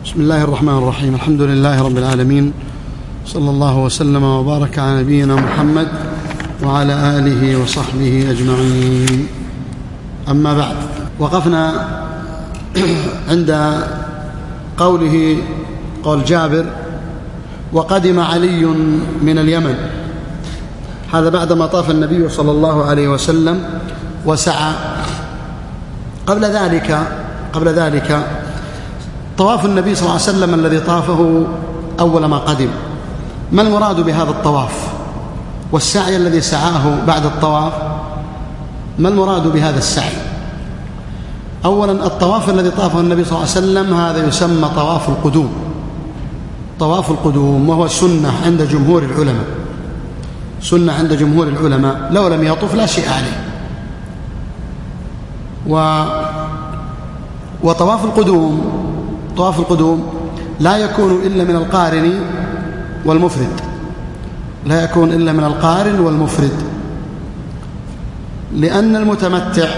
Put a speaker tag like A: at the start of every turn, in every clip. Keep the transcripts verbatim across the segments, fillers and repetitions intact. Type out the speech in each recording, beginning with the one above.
A: بسم الله الرحمن الرحيم. الحمد لله رب العالمين، صلى الله وسلم وبارك على نبينا محمد وعلى آله وصحبه أجمعين. أما بعد، وقفنا عند قوله قول جابر: وقدم علي من اليمن. هذا بعدما طاف النبي صلى الله عليه وسلم وسعى. قبل ذلك قبل ذلك طواف النبي صلى الله عليه وسلم الذي طافه أول ما قدم، ما المراد بهذا الطواف؟ والسعي الذي سعاه بعد الطواف، ما المراد بهذا السعي؟ أولا، الطواف الذي طافه النبي صلى الله عليه وسلم هذا يسمى طواف القدوم. طواف القدوم وهو سنة عند جمهور العلماء، سنة عند جمهور العلماء، لو لم يطف لا شيء عليه. و وطواف القدوم طواف القدوم لا يكون إلا من القارن والمفرد، لا يكون إلا من القارن والمفرد، لأن المتمتع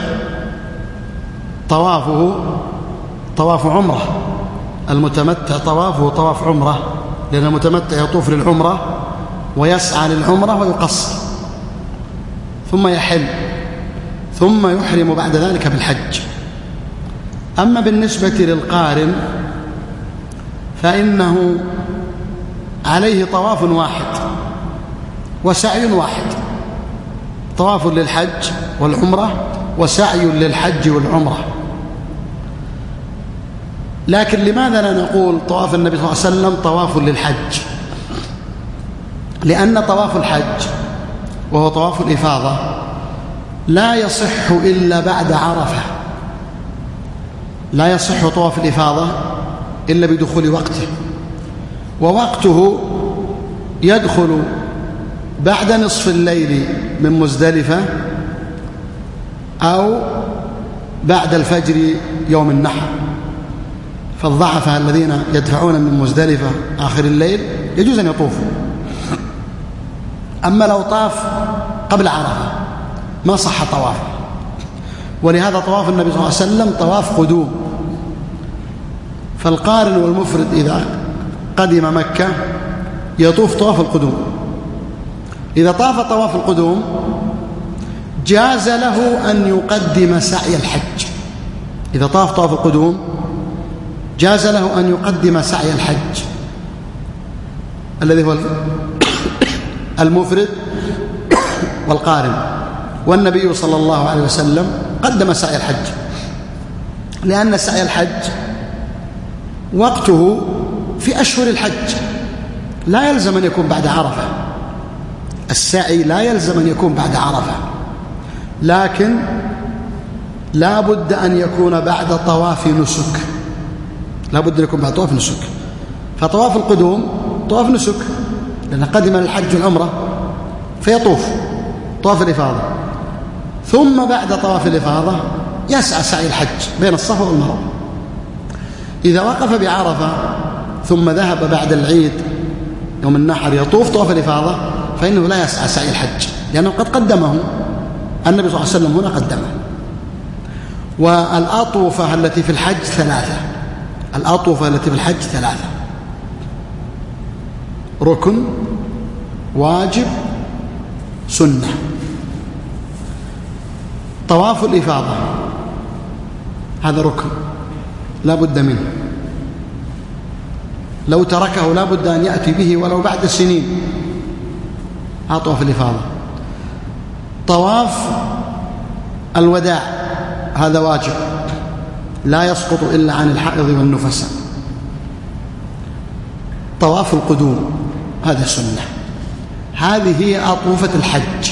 A: طوافه طواف عمرة. المتمتع طوافه طواف عمرة، لأن المتمتع يطوف للعمرة ويسعى للعمرة ويقصر، ثم يحل، ثم يحرم بعد ذلك بالحج. أما بالنسبة للقارن فإنه عليه طواف واحد وسعي واحد، طواف للحج والعمرة وسعي للحج والعمرة. لكن لماذا لا نقول طواف النبي صلى الله عليه وسلم طواف للحج؟ لأن طواف الحج وهو طواف الإفاضة لا يصح إلا بعد عرفة، لا يصح طواف الإفاضة إلا بدخول وقته، ووقته يدخل بعد نصف الليل من مزدلفة أو بعد الفجر يوم النحر. فالضعفاء الذين يدفعون من مزدلفة آخر الليل يجوز أن يطوفوا. أما لو طاف قبل عرفة ما صح طوافه، ولهذا طواف النبي صلى الله عليه وسلم طواف قدوم. فالقارن والمفرد إذا قدم مكة يطوف طواف القدوم. إذا طاف طواف القدوم جاز له أن يقدم سعي الحج. إذا طاف طواف القدوم جاز له أن يقدم سعي الحج الذي هو المفرد والقارن. والنبي صلى الله عليه وسلم قدم سعي الحج، لأن سعي الحج وقته في أشهر الحج، لا يلزم أن يكون بعد عرفة. السعي لا يلزم أن يكون بعد عرفة، لكن لا بد أن يكون بعد طواف نسك، لا بد أن يكون بعد طواف نسك. فطواف القدوم طواف نسك، لأنه قدم للحج والعمرة فيطوف طواف الإفاضة، ثم بعد طواف الإفاضة يسعى سعي الحج بين الصفا والمروة. إذا وقف بعرفة ثم ذهب بعد العيد يوم النحر يطوف طواف الإفاضة فإنه لا يسعى سعي الحج، لأنه قد قدمه النبي صلى الله عليه وسلم، هنا قدمه. والأطوفة التي في الحج ثلاثة الأطوفة التي في الحج ثلاثة: ركن، واجب، سنة. طواف الإفاضة هذا ركن لا بد منه، لو تركه لا بد أن يأتي به ولو بعد سنين. هذا طواف الإفاضة. طواف الوداع هذا واجب، لا يسقط إلا عن الحائض والنفساء. طواف القدوم هذا سنة. هذه هي أطوفة الحج.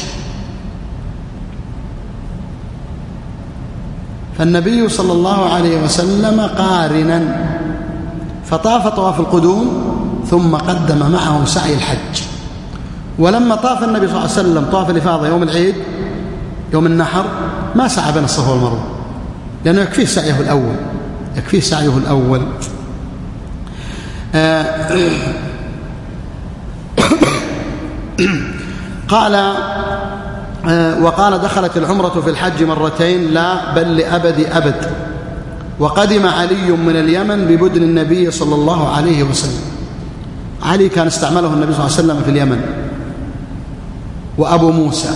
A: فالنبي صلى الله عليه وسلم قارنا فطاف طواف القدوم ثم قدم معه سعي الحج. ولما طاف النبي صلى الله عليه وسلم طواف الإفاضة يوم العيد يوم النحر ما سعى بين الصفا والمروة، لأنه يكفيه سعيه الأول يكفيه سعيه الأول آه قال وقال: دخلت العمرة في الحج مرتين، لا بل لأبد أبد. وقدم علي من اليمن ببدن النبي صلى الله عليه وسلم. علي كان استعمله النبي صلى الله عليه وسلم في اليمن، وأبو موسى،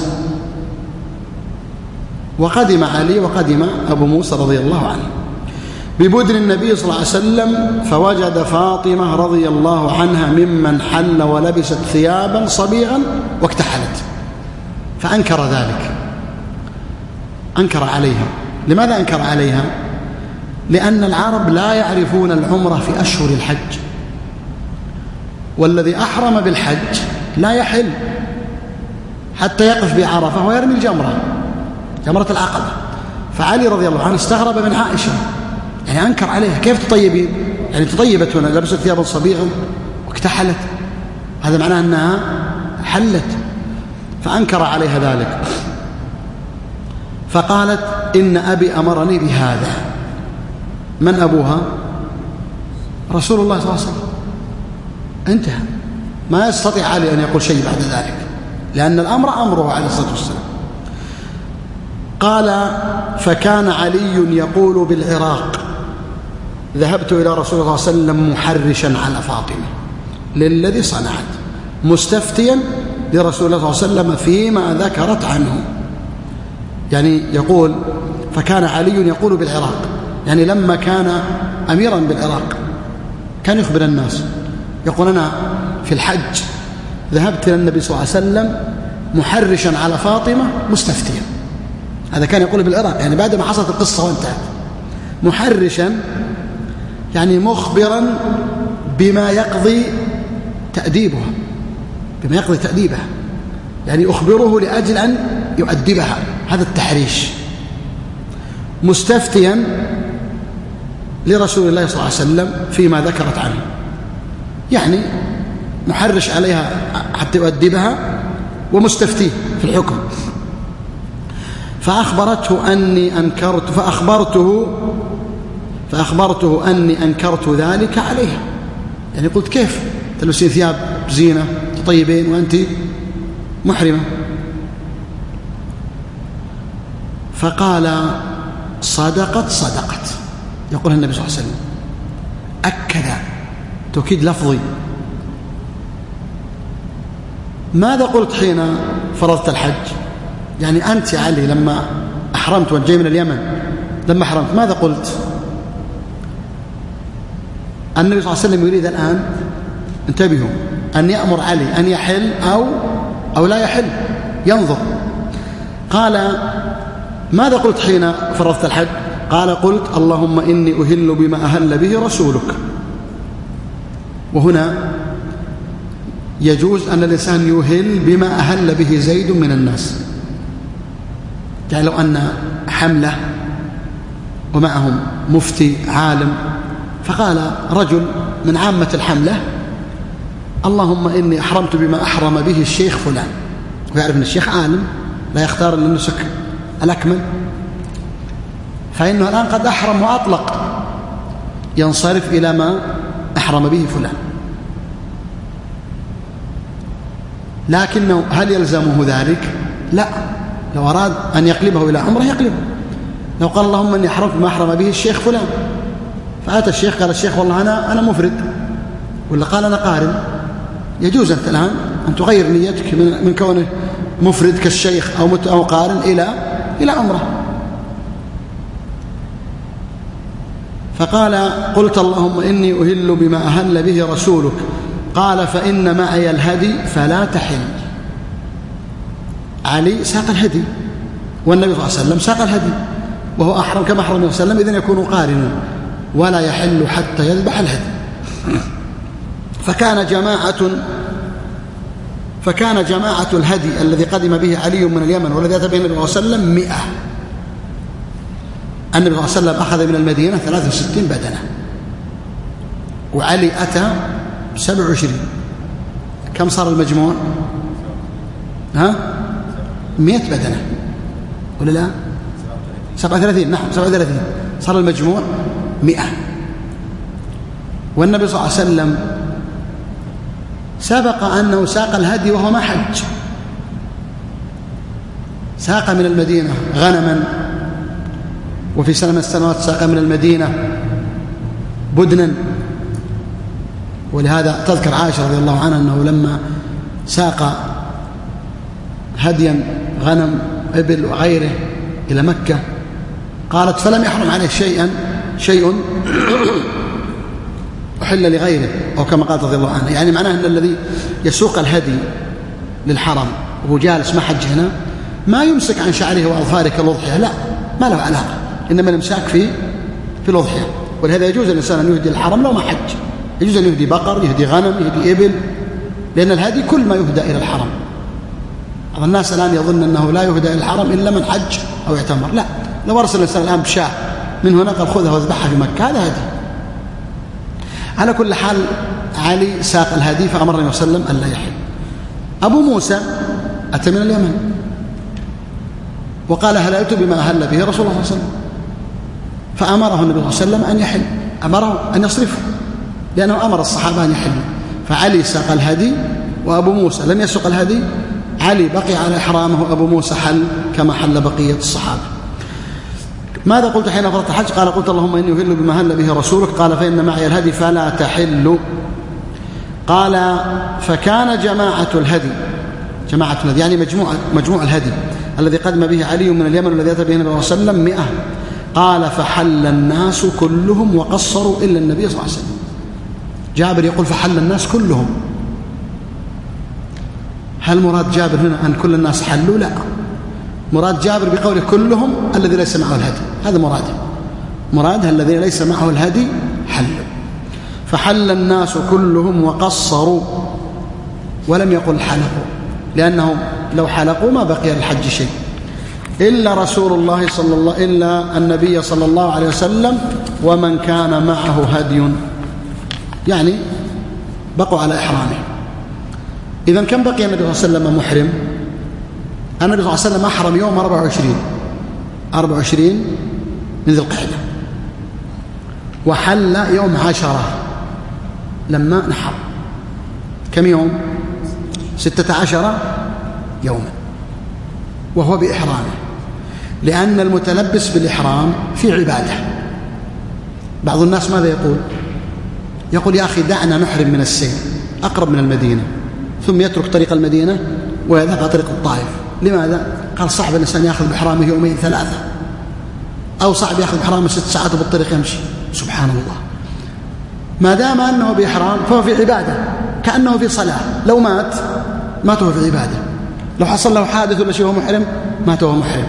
A: وقدم علي وقدم أبو موسى رضي الله عنه ببدن النبي صلى الله عليه وسلم، فوجد فاطمة رضي الله عنها ممن حل ولبست ثيابا صبيغا واكتحلت، فأنكر ذلك، أنكر عليها. لماذا أنكر عليها؟ لأن العرب لا يعرفون العمرة في أشهر الحج، والذي أحرم بالحج لا يحل حتى يقف بعرفة ويرمي الجمرة، جمرة العقبة. فعلي رضي الله عنه استغرب من عائشة، يعني أنكر عليها، كيف تطيبين؟ يعني تطيبت هنا، لبست ثيابا صبيغا واكتحلت، هذا معناه أنها حلت، فأنكر عليها ذلك. فقالت إن أبي أمرني بهذا. من أبوها؟ رسول الله صلى الله عليه وسلم. انتهى، ما يستطيع علي أن يقول شيء بعد ذلك، لأن الأمر أمره عليه الصلاة والسلام. قال فكان علي يقول بالعراق ذهبت إلى رسول الله صلى الله عليه وسلم محرشا على فاطمة للذي صنعت، مستفتيا لرسول الله صلى الله عليه وسلم فيما ذكرت عنه. يعني يقول فكان علي يقول بالعراق، يعني لما كان أميرا بالعراق كان يخبر الناس، يقول أنا في الحج ذهبت إلى النبي صلى الله عليه وسلم محرشا على فاطمة مستفتيا. هذا كان يقول بالعراق، يعني بعد ما حصلت القصة وانتهت. محرشا يعني مخبرا بما يقضي تأديبها، بما يقضي تأديبها، يعني أخبره لأجل أن يؤدبها، هذا التحريش. مستفتيا لرسول الله صلى الله عليه وسلم فيما ذكرت عنه، يعني محرش عليها حتى يؤدبها، ومستفتيه في الحكم. فأخبرته أني أنكرت فأخبرته فأخبرته أني أنكرت ذلك عليها، يعني قلت كيف تلبسين ثياب زينة تطيبين وأنت محرمة؟ فقال صدقت صدقت، يقول النبي صلى الله عليه وسلم، أكد تأكيد لفظي. ماذا قلت حين فرضت الحج؟ يعني أنت علي لما أحرمت وأنت جاي من اليمن، لما أحرمت ماذا قلت؟ النبي صلى الله عليه وسلم يريد الآن، انتبهوا، أن يأمر علي أن يحل أو أو لا يحل، ينظر. قال ماذا قلت حين فرضت الحج؟ قال قلت اللهم إني أهل بما أهل به رسولك. وهنا يجوز أن الإنسان يهل بما أهل به زيد من الناس، يعني لو أن حملة ومعهم مفتي عالم، فقال رجل من عامة الحملة اللهم إني أحرمت بما أحرم به الشيخ فلان، ويعرف أن الشيخ عالم لا يختار إلا النسك الأكمل، فإنه الآن قد أحرم وأطلق، ينصرف إلى ما أحرم به فلان. لكنه هل يلزمه ذلك؟ لا، لو أراد أن يقلبه إلى عمره يقلبه. لو قال اللهم إني أحرمت ما أحرم به الشيخ فلان، فأتى الشيخ قال الشيخ والله أنا أنا مفرد، ولا قال أنا قارن، يجوز أنت الآن أن تغير نيتك من من كونه مفرد كالشيخ أو أو قارن إلى إلى عمره. فقال قلت اللهم إني أهل بما أهل به رسولك. قال فإن معي الهدي فلا تحل. علي ساق الهدي والنبي صلى الله عليه وسلم ساق الهدي، وهو أحرم كما أحرم النبي صلى الله عليه وسلم، إذن يكون قارنا ولا يحل حتى يذبح الهدي. فكان جماعة فكان جماعة الهدي الذي قدم به علي من اليمن والذي أتى به النبي صلى الله عليه وسلم مئة. النبي صلى الله عليه وسلم أخذ من المدينة ثلاثة وستين بدنة، وعلي أتى سبع وعشرين. كم صار المجموع؟ ها؟ مئة بدنة ولا لا؟ سبعة وثلاثين. نعم سبعة وثلاثين، صار المجموع مئة. والنبي صلى الله عليه وسلم سبق أنه ساق الهدي وهو ما حج، ساق من المدينة غنما وفي سنة من السنوات ساق من المدينة بدنا، ولهذا تذكر عائشة رضي الله عنها أنه لما ساق هديا غنم إبل وغيره إلى مكة قالت فلم يحرم عليه شيئا شيء أحل لغيره، أو كما قالت رضي الله عنها، يعني معناه أن الذي يسوق الهدي للحرم وهو جالس ما حج هنا ما يمسك عن شعره وأظفاره كالأضحية، لا، ما له علاقة، إنما الإمساك في في الأضحية. ولهذا يجوز الإنسان أن يهدي الحرم لو ما حج، يجوز أن يهدي بقر، يهدي غنم، يهدي إبل، لأن الهدي كل ما يهدى إلى الحرم. بعض الناس الآن يظن أنه لا يهدى إلى الحرم إلا من حج أو اعتمر، لا، لو أرسل الإنسان الآن بشاة من هنا قال خذها واذبحها في مكة هذا هدي. على كل حال علي ساق الهدي فأمر النبي صلى الله عليه وسلم ألا يحل. أبو موسى أتى من اليمن وقال هللت بما أهل به رسول الله صلى الله عليه وسلم، فأمره النبي صلى الله عليه وسلم أن يحل، أمره أن يصرفه لأنه أمر الصحابة أن يحلوا. فعلي ساق الهدي وأبو موسى لم يسق الهدي، علي بقي على إحرامه وأبو موسى حل كما حل بقية الصحابة. ماذا قلت حين فرضت الحج؟ قال قلت اللهم إني أهل بما أهل به رسولك، قال فإن معي الهدي فلا تحل. قال فكان جماعة الهدي، جماعة الهدي يعني مجموعة مجموع الهدي الذي قدم به علي من اليمن والذي أتى به النبي صلى الله عليه وسلم مئة. قال فحل الناس كلهم وقصروا إلا النبي صلى الله عليه وسلم. جابر يقول فحل الناس كلهم، هل مراد جابر هنا أن كل الناس حلوا؟ لا، مراد جابر بقوله كلهم الذي ليس معه الهدي، هذا مراده، مرادها الذي ليس معه الهدي حلوا. فحل الناس كلهم وقصروا، ولم يقل حلقوا، لأنهم لو حلقوا ما بقي الحج شيء، إلا رسول الله صلى الله إلا النبي صلى الله عليه وسلم ومن كان معه هدي، يعني بقوا على إحرامه. إذن كم بقي النبي صلى الله عليه وسلم محرم؟ النبي صلى الله عليه وسلم أحرم يوم أربعة وعشرين أربعة وعشرين من ذي القعدة، وحل يوم عشرة لما نحر. كم يوم؟ ستة عشر يوما، وهو بإحرامه، لأن المتلبس بالإحرام في عبادة. بعض الناس ماذا يقول؟ يقول يا أخي دعنا نحرم من السير أقرب من المدينة، ثم يترك طريق المدينة ويذهب على طريق الطائف. لماذا؟ قال صعب الإنسان يأخذ بإحرامه يومين ثلاثة، أو صعب يأخذ بإحرامه ست ساعات وبالطريق يمشي. سبحان الله، ما دام أنه بإحرام فهو في عبادة كأنه في صلاة، لو مات مات وهو في عبادة، لو حصل له حادث ولا شيء وهو محرم مات وهو محرم.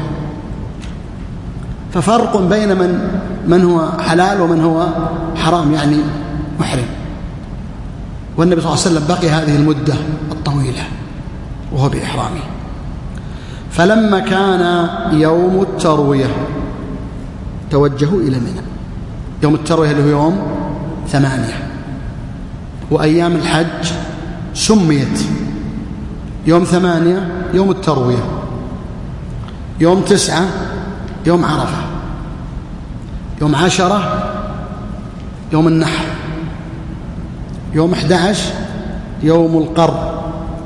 A: ففرق بين من من هو حلال ومن هو حرام، يعني محرم. والنبي صلى الله عليه وسلم بقي هذه المدة الطويلة وهو بإحرامه. فلما كان يوم التروية توجهوا إلى منى. يوم التروية اللي هو يوم ثمانية، وأيام الحج سميت يوم ثمانية يوم التروية، يوم تسعة يوم عرفة، يوم عشرة يوم النحر، يوم أحد عشر يوم القر،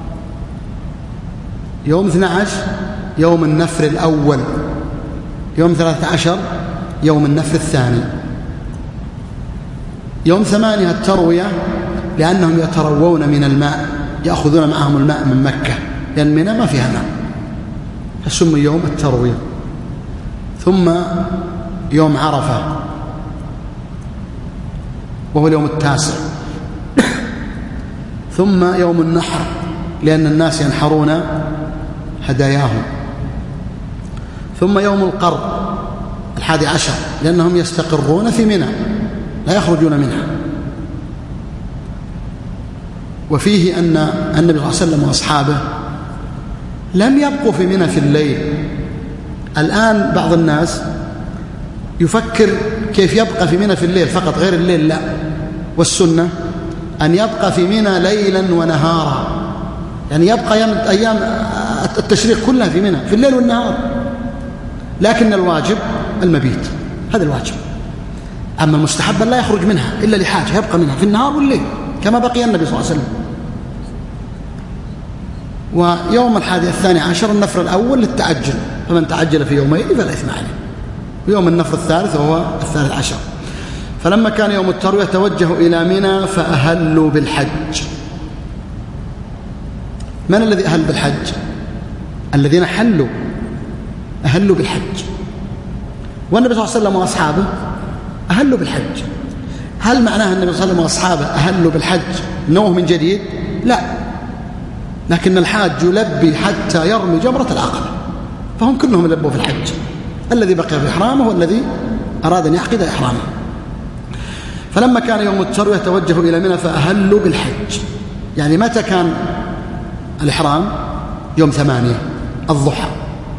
A: يوم اثني عشر يوم النفر الأول، يوم ثلاثة عشر يوم النفر الثاني. يوم ثمانية التروية لأنهم يتروون من الماء، يأخذون معهم الماء من مكة، لأن منى ما فيها ماء، فسمي يوم التروية. ثم يوم عرفة وهو اليوم التاسع، ثم يوم النحر لأن الناس ينحرون هداياهم، ثم يوم القر الحادي عشر لأنهم يستقرون في منى لا يخرجون منها. وفيه أن النبي صلى الله عليه وسلم وأصحابه لم يبقوا في منى في الليل. الآن بعض الناس يفكر كيف يبقى في منى في الليل فقط غير الليل، لا، والسنة أن يبقى في منى ليلا ونهارا، يعني يبقى أيام التشريق كلها في منى في الليل والنهار، لكن الواجب المبيت، هذا الواجب. أما المستحب لا يخرج منها إلا لحاجة، يبقى منها في النهار والليل كما بقي النبي صلى الله عليه وسلم. ويوم الحادي الثاني عشر النفر الأول للتعجل، فمن تعجل في يومين فلا إثم عليه. ويوم النفر الثالث وهو الثالث عشر. فلما كان يوم التروية توجهوا إلى منى فأهلوا بالحج. من الذي أهل بالحج؟ الذين حلوا أهلوا بالحج، والنبي صلى الله عليه وسلم وأصحابه أهلوا بالحج. هل معناه النبي صلى الله عليه وسلم وأصحابه أهلوا بالحج نوه من جديد؟ لا، لكن الحاج يلبي حتى يرمي جمرة العقبة، فهم كلهم لبوا في الحج، الذي بقي في إحرامه والذي أراد أن يعقد إحرامه. فلما كان يوم التروية توجهوا إلى منى فأهلوا بالحج. يعني متى كان الإحرام؟ يوم ثمانية الضحى،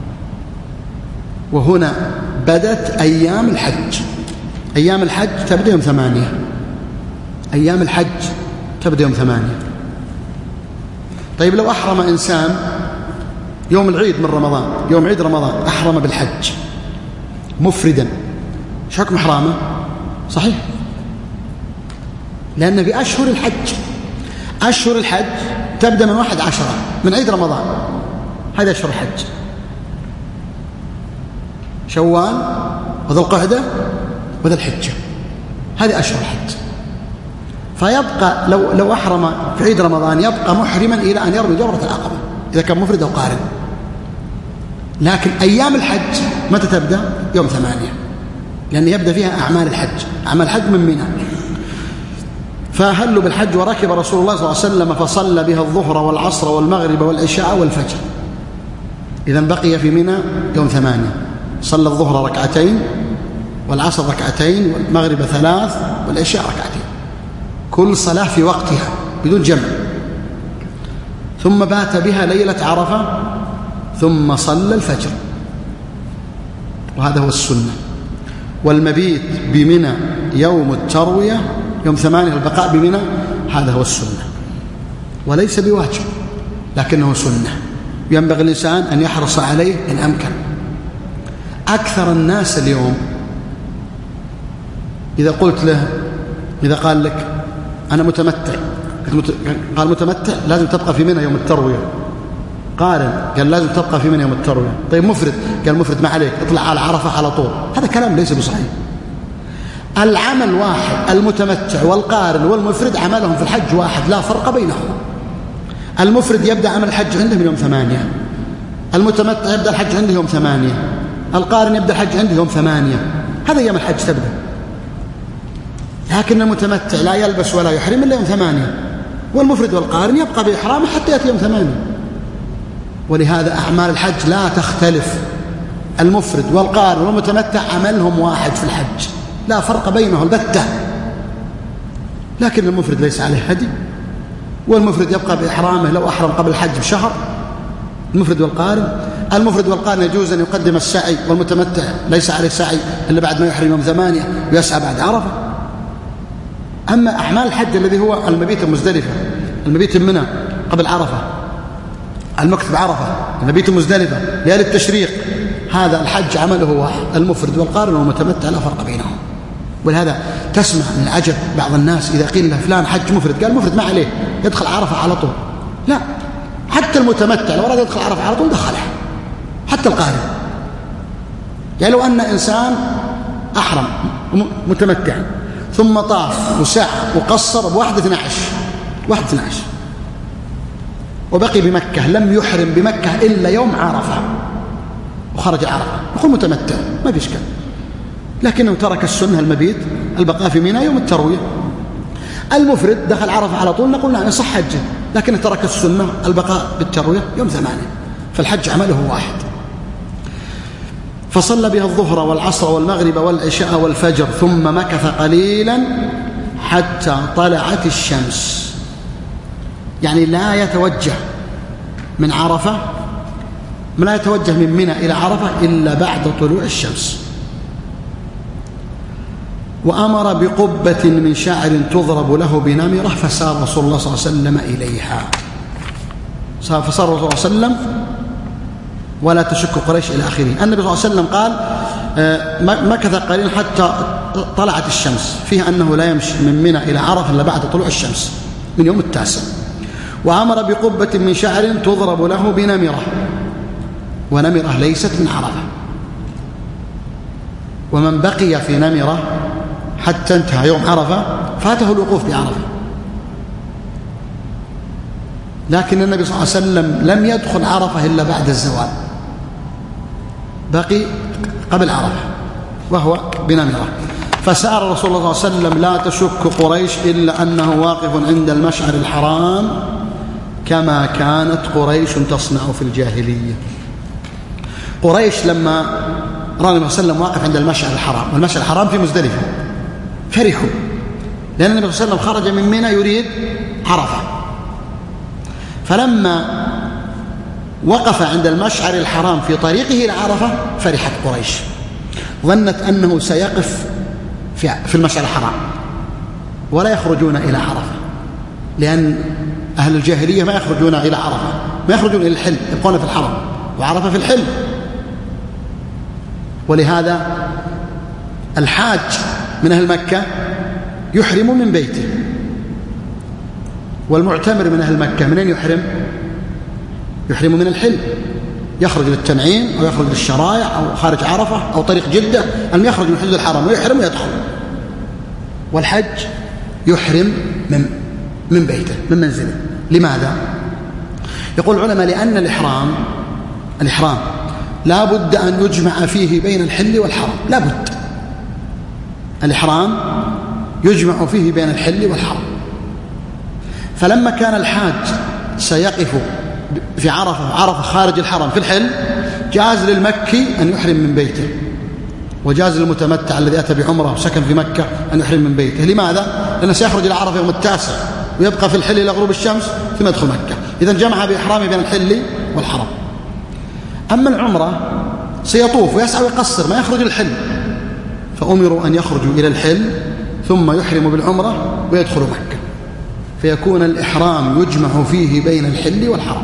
A: وهنا بدت أيام الحج. أيام الحج تبدأ يوم ثمانية، أيام الحج تبدأ يوم ثمانية. طيب لو أحرم إنسان يوم العيد من رمضان، يوم عيد رمضان أحرم بالحج مفردا، شو حكم إحرامه؟ صحيح، لأن في أشهر الحج، أشهر الحج تبدأ من واحد عشرة من عيد رمضان، هذا أشهر الحج، شوال وذو القعدة وذو الحجة، هذه أشهر الحج. فيبقى لو لو أحرم في عيد رمضان يبقى محرما إلى أن يرمي جمرة العقبة إذا كان مفرد أو قارن. لكن أيام الحج متى تبدأ؟ يوم ثمانية، لأن يبدأ فيها أعمال الحج، أعمال الحج من منى. فأهلوا بالحج وركب رسول الله صلى الله عليه وسلم فصلى بها الظهر والعصر والمغرب والعشاء والفجر. إذن بقي في منى يوم ثمانية، صلى الظهر ركعتين والعصر ركعتين والمغرب ثلاث والعشاء ركعتين، كل صلاة في وقتها بدون جمع. ثم بات بها ليلة عرفة ثم صلى الفجر، وهذا هو السنة. والمبيت بمنى يوم التروية يوم ثمانية، البقاء بمنى هذا هو السنة، وليس بواجب لكنه سنة ينبغي الإنسان أن يحرص عليه إن أمكن. أكثر الناس اليوم إذا قلت له، إذا قال لك أنا متمتع، قال متمتع لازم تبقى في منى يوم التروية. قارن قال لازم تبقى في منى يوم التروية. طيب مفرد، قال مفرد ما عليك، اطلع على عرفة على طول. هذا كلام ليس بصحيح. العمل واحد، المتمتع والقارن والمفرد عملهم في الحج واحد، لا فرق بينهم. المفرد يبدأ عمل الحج عنده من يوم ثمانية، المتمتع يبدأ الحج عنده يوم ثمانية، القارن يبدأ الحج عنده يوم ثمانية. هذا أيام الحج تبدأ. لكن المتمتع لا يلبس ولا يحرم إلا يوم ثمانية، والمفرد والقارن يبقى بإحرامه حتى يأتي يوم ثمانية. ولهذا أعمال الحج لا تختلف، المفرد والقارن والمتمتع عملهم واحد في الحج، لا فرق بينه البتة. لكن المفرد ليس عليه هدي، والمفرد يبقى بإحرامه لو أحرم قبل الحج بشهر، المفرد والقارن. المفرد والقارن يجوز أن يقدم السعي، والمتمتع ليس عليه سعي إلا بعد ما يحرم يوم ثمانية ويسعى بعد عرفة. أما أعمال الحج الذي هو المبيت المزدلفة، المبيت منى قبل عرفة، المكث بعرفة، المبيت المزدلفة، ليالي التشريق، هذا الحج عمله واحد، المفرد والقارن والمتمتع لا فرق بينهم. ولهذا تسمع من العجب بعض الناس إذا قيل له فلان حج مفرد، قال مفرد ما عليه يدخل عرفة على طول. لا، حتى المتمتع لو أراد يدخل عرفة على طول دخلها، حتى القارن. يعني لو أن إنسان أحرم متمتع ثم طاف وسعى وقصر بواحد اثنى عشر واحد اثنى عشر وبقي بمكة، لم يحرم بمكة إلا يوم عرفة وخرج عرفة، يقول متمتع ما في إشكال، لكنه ترك السنة المبيت البقاء في منى يوم التروية. المفرد دخل عرفة على طول، نقول نعم صح حجه، لكنه ترك السنة البقاء بالتروية يوم ثمانية، فالحج عمله واحد. فصلى بها الظهر والعصر والمغرب والعشاء والفجر، ثم مكث قليلا حتى طلعت الشمس. يعني لا يتوجه من عرفة، لا يتوجه من منى إلى عرفة إلا بعد طلوع الشمس. وأمر بقبة من شعر تضرب له بنمرة، فسار رسول الله صلى الله عليه وسلم إليها. فصار رسول الله صلى الله عليه وسلم ولا تشك قريش إلى آخره. النبي صلى الله عليه وسلم قال مكث قليلا حتى طلعت الشمس، فيها أنه لا يمشي من منى إلى عرفة إلا بعد طلوع الشمس من يوم التاسع. وأمر بقبة من شعر تضرب له بنمرة، ونمرة ليست من عرفة. ومن بقي في نمرة حتى انتهى يوم عرفة فاته الوقوف بعرفة. لكن النبي صلى الله عليه وسلم لم يدخل عرفة إلا بعد الزوال، بقي قبل عرفة وهو بنمرة. فسأل رسول الله صلى الله عليه وسلم: لا تشك قريش إلا أنه واقف عند المشعر الحرام كما كانت قريش تصنع في الجاهلية. قريش لما رأى النبي صلى الله عليه وسلم واقف عند المشعر الحرام، والمشعر الحرام في مزدلفة، فرحوا، لأن النبي صلى الله عليه وسلم خرج من منى يريد عرفة. فلما وقف عند المشعر الحرام في طريقه إلى عرفة فرحت قريش، ظنت أنه سيقف في المشعر الحرام ولا يخرجون إلى عرفة، لأن أهل الجاهلية ما يخرجون إلى عرفة، ما يخرجون إلى الحل، يبقون في الحرم، وعرفة في الحل. ولهذا الحاج من أهل مكة يحرم من بيته، والمعتمر من أهل مكة من أين يحرم؟ يحرم من الحل، يخرج للتنعيم أو يخرج للشرايع أو خارج عرفة أو طريق جدة، أن يخرج من حدود الحرم ويحرم ويدخل. والحج يحرم من من بيته، من منزله. لماذا؟ يقول العلماء: لأن الإحرام الإحرام لا بد أن يجمع فيه بين الحل والحرم، لا بد. الإحرام يجمع فيه بين الحل والحرم. فلما كان الحاج سيقف في عرفة عرفة خارج الحرم في الحل، جاز للمكي أن يحرم من بيته، وجاز للمتمتع الذي أتى بعمره وسكن في مكة أن يحرم من بيته. لماذا؟ لأنه سيخرج إلى عرفة يوم التاسع ويبقى في الحل إلى غروب الشمس ثم يدخل مكة، إذن جمع بإحرامه بين الحل والحرم. أما العمرة سيطوف ويسعى ويقصر، ما يخرج الحل، فأمروا أن يخرجوا إلى الحل ثم يحرموا بالعمرة ويدخلوا مكة، فيكون الإحرام يجمع فيه بين الحل والحرم.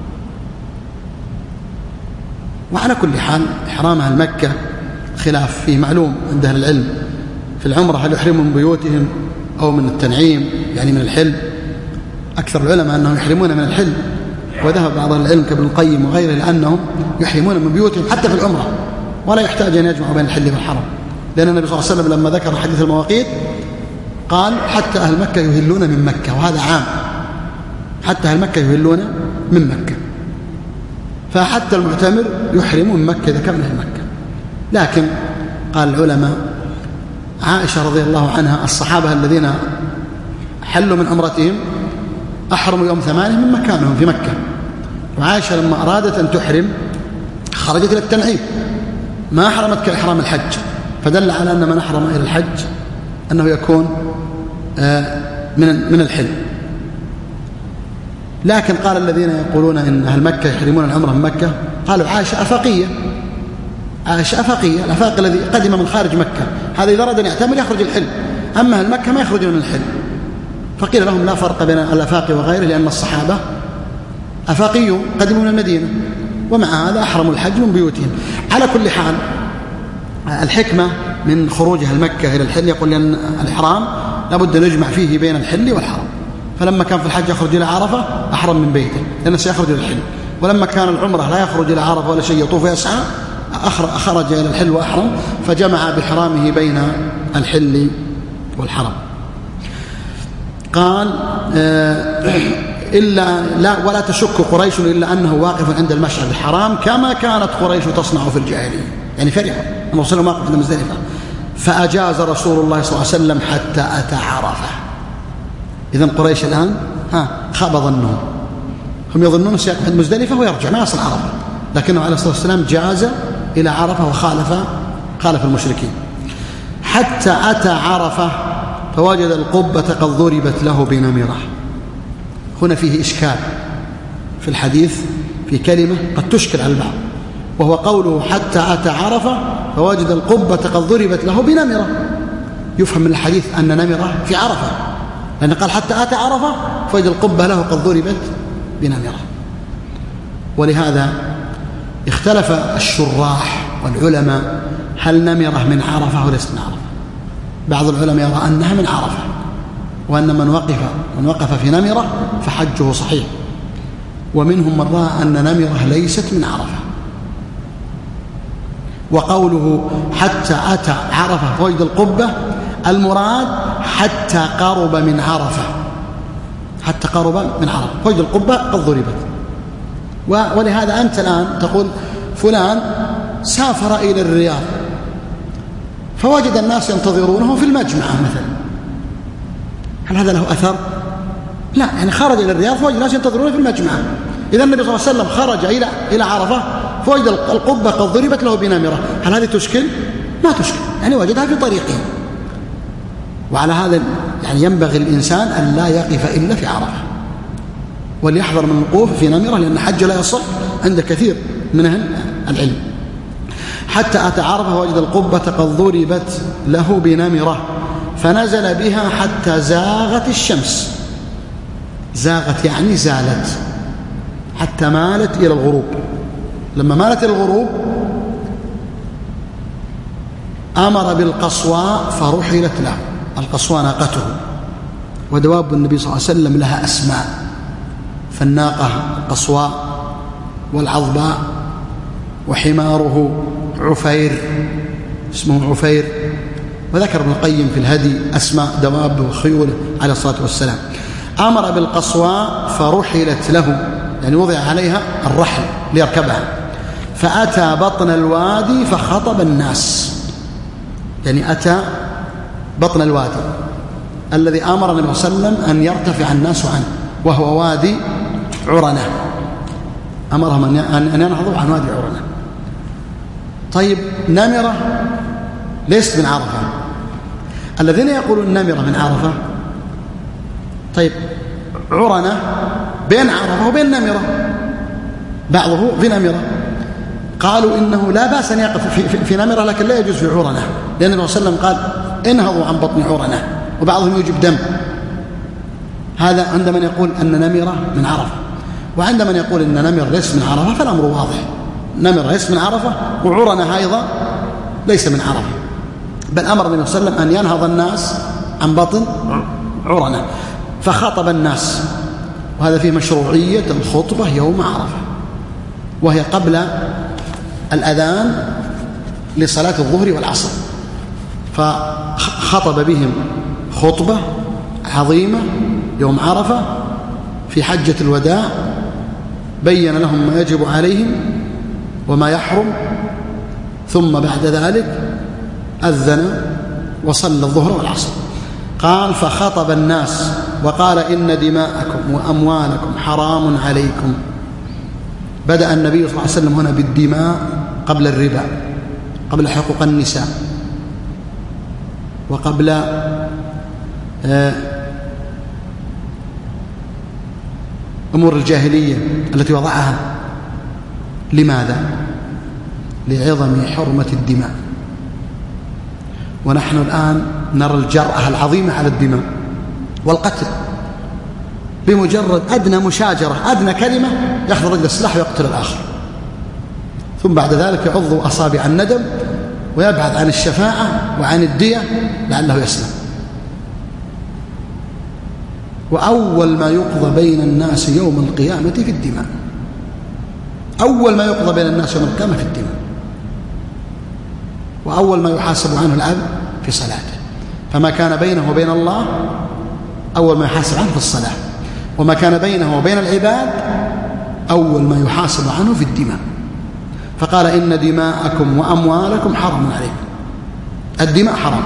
A: وعلى كل حال إحرام أهل مكة خلاف فيه معلوم عند أهل العلم. في العمرة هل يحرموا من بيوتهم أو من التنعيم يعني من الحل؟ أكثر العلماء أنهم يحرمون من الحل، وذهب بعض العلم كابن القيم وغيره لأنهم يحرمون من بيوتهم حتى في العمرة، ولا يحتاج أن يجمعوا بين الحل والحرم، لأن النبي صلى الله عليه وسلم لما ذكر حديث المواقيت قال: حتى أهل مكة يهلون من مكة، وهذا عام، حتى أهل مكة يهلون من مكة، فحتى المعتمر يحرم من مكة إذا كان من أهل مكة. لكن قال العلماء: عائشة رضي الله عنها الصحابة الذين حلوا من عمرتهم أحرموا يوم ثمانية من مكانهم في مكة، وعائشة لما أرادت أن تحرم خرجت إلى التنعيم، ما أحرمت كإحرام الحج، فدل على أن من أحرم إلى الحج أنه يكون من من الحل. لكن قال الذين يقولون إن أهل مكة يحرمون العمرة من مكة، قالوا عائشة أفقية، عائشة أفقية، الأفاق الذي قدم من خارج مكة، هذا إذا أراد أن يعتمر يخرج الحل، أما أهل مكة ما يخرجون من الحل. فقيل لهم: لا فرق بين الأفاق وغيره، لأن الصحابة أفاقيون قدموا من المدينة، ومع هذا أحرموا الحج من بيوتهم. على كل حال الحكمة من خروجها المكة إلى الحل، يقول لأن الإحرام لابد أن يجمع فيه بين الحل والحرم، فلما كان في الحج يخرج إلى عرفة أحرم من بيته لأنه سيخرج إلى الحل، ولما كان العمرة لا يخرج إلى عرفة ولا شيء يطوف ويسعى خرج إلى الحل وأحرم، فجمع بحرامه بين الحل والحرم. قال: إلا لا ولا تشك قريش إلا أنه واقف عند المشعر الحرام كما كانت قريش تصنع في الجاهلية، يعني فرحوا أن رسول الله واقف عند مزدلفة، فأجاز رسول الله صلى الله عليه وسلم حتى أتى عرفة. إذن قريش الآن ها خاب ظنهم، هم يظنون سيقف عند مزدلفة ويرجع ما يصل عرفة، لكنه عليه الصلاة والسلام جاز إلى عرفة وخالف خالف المشركين حتى أتى عرفة فوجد القبة قد ضربت له بنمرة. هنا فيه إشكال في الحديث في كلمة قد تشكل على البعض، وهو قوله حتى أتى عرفة فوجد القبة قد ضربت له بنمرة. يفهم من الحديث أن نمرة في عرفة، لأن قال حتى أتى عرفة فوجد القبة له قد ضربت بنمرة. ولهذا اختلف الشراح والعلماء هل نمرة من عرفة وليست من عرفة. بعض العلماء يرى أنها من عرفة، وأن من وقف من وقف في نمرة فحجه صحيح، ومنهم من رأى أن نمرة ليست من عرفة. وقوله حتى أتى عرفة فوجد القبة، المراد حتى قرب من عرفة، حتى قرب من عرفة فوجد القبة قد ضربت. ولهذا أنت الآن تقول فلان سافر إلى الرياض فوجد الناس ينتظرونه في المجمع مثلا، هل هذا له أثر؟ لا، يعني خرج إلى الرياض فوجد الناس ينتظرونه في المجمع. إذا النبي صلى الله عليه وسلم خرج إلى إلى عرفة فوجد القبة قد ضربت له بنمرة، هل هذه تشكل؟ ما تشكل، يعني وجدها في طريقه. وعلى هذا يعني ينبغي الإنسان أن لا يقف إلا في عرفة، وليحذر من الوقوف في نمرة، لأن الحج لا يصح عند كثير من أهل العلم. حتى أتى عرفة وجد القبة قد ضربت له بنمرة فنزل بها حتى زاغت الشمس. زاغت يعني زالت، حتى مالت إلى الغروب. لما مالت إلى الغروب أمر بالقصواء فرحلت له. القصواء ناقته، ودواب النبي صلى الله عليه وسلم لها أسماء، فالناقة قصواء، والعظباء، وحماره عفير اسمه عفير. وذكر ابن القيم في الهدي أسماء دواب وخيوله عليه الصلاة والسلام. أمر بالقصواء فرحلت له، يعني وضع عليها الرحل ليركبها. فأتى بطن الوادي فخطب الناس، يعني أتى بطن الوادي الذي أمر النبي صلى الله عليه وسلم أن يرتفع الناس عنه، وهو وادي عرنة. أمرهم أن ينهضوا عن وادي عرنة. طيب نمرة ليست من عرفة. الذين يقولون نمرة من عرفة، طيب عرنة بين عرفة وبين نمرة، بعضه في نمرة، قالوا إنه لا بأس أن يقف في, في, في نمرة، لكن لا يجوز في عرنة، لأن النبي صلى الله عليه وسلم قال انهضوا عن بطن عرنة، وبعضهم يوجب دم. هذا عند من يقول أن نمرة من عرفة. وعند من يقول أن نمر ليس من عرفة فالأمر واضح، نمر ليس من عرفة، وعرنة أيضا ليس من عرفة، بل أمر النبي صلى الله عليه وسلم أن ينهض الناس عن بطن عرنة فخطب الناس. وهذا فيه مشروعية الخطبة يوم عرفة، وهي قبل الأذان لصلاة الظهر والعصر، فخطب بهم خطبة عظيمة يوم عرفة في حجة الوداع، بين لهم ما يجب عليهم وما يحرم، ثم بعد ذلك أذن وصلى الظهر والعصر. قال فخطب الناس وقال إن دماءكم وأموالكم حرام عليكم. بدأ النبي صلى الله عليه وسلم هنا بالدماء قبل الربا، قبل حقوق النساء، وقبل أمور الجاهلية التي وضعها. لماذا؟ لعظم حرمة الدماء. ونحن الآن نرى الجرأة العظيمة على الدماء والقتل، بمجرد أدنى مشاجرة، أدنى كلمة يأخذ رجل السلاح ويقتل الآخر، ثم بعد ذلك يعض أصابع الندم ويبحث عن الشفاعة وعن الدية لعله يسلم. وأول ما يقضى بين الناس يوم القيامة في الدماء، أول ما يقضى بين الناس يوم القيامة في الدماء، وأول ما يحاسب عنه العبد في صلاته. فما كان بينه وبين الله أول ما يحاسب عنه في الصلاة، وما كان بينه وبين العباد أول ما يحاسب عنه في الدماء. فقال إن دماءكم وأموالكم حرام عليكم. الدماء حرام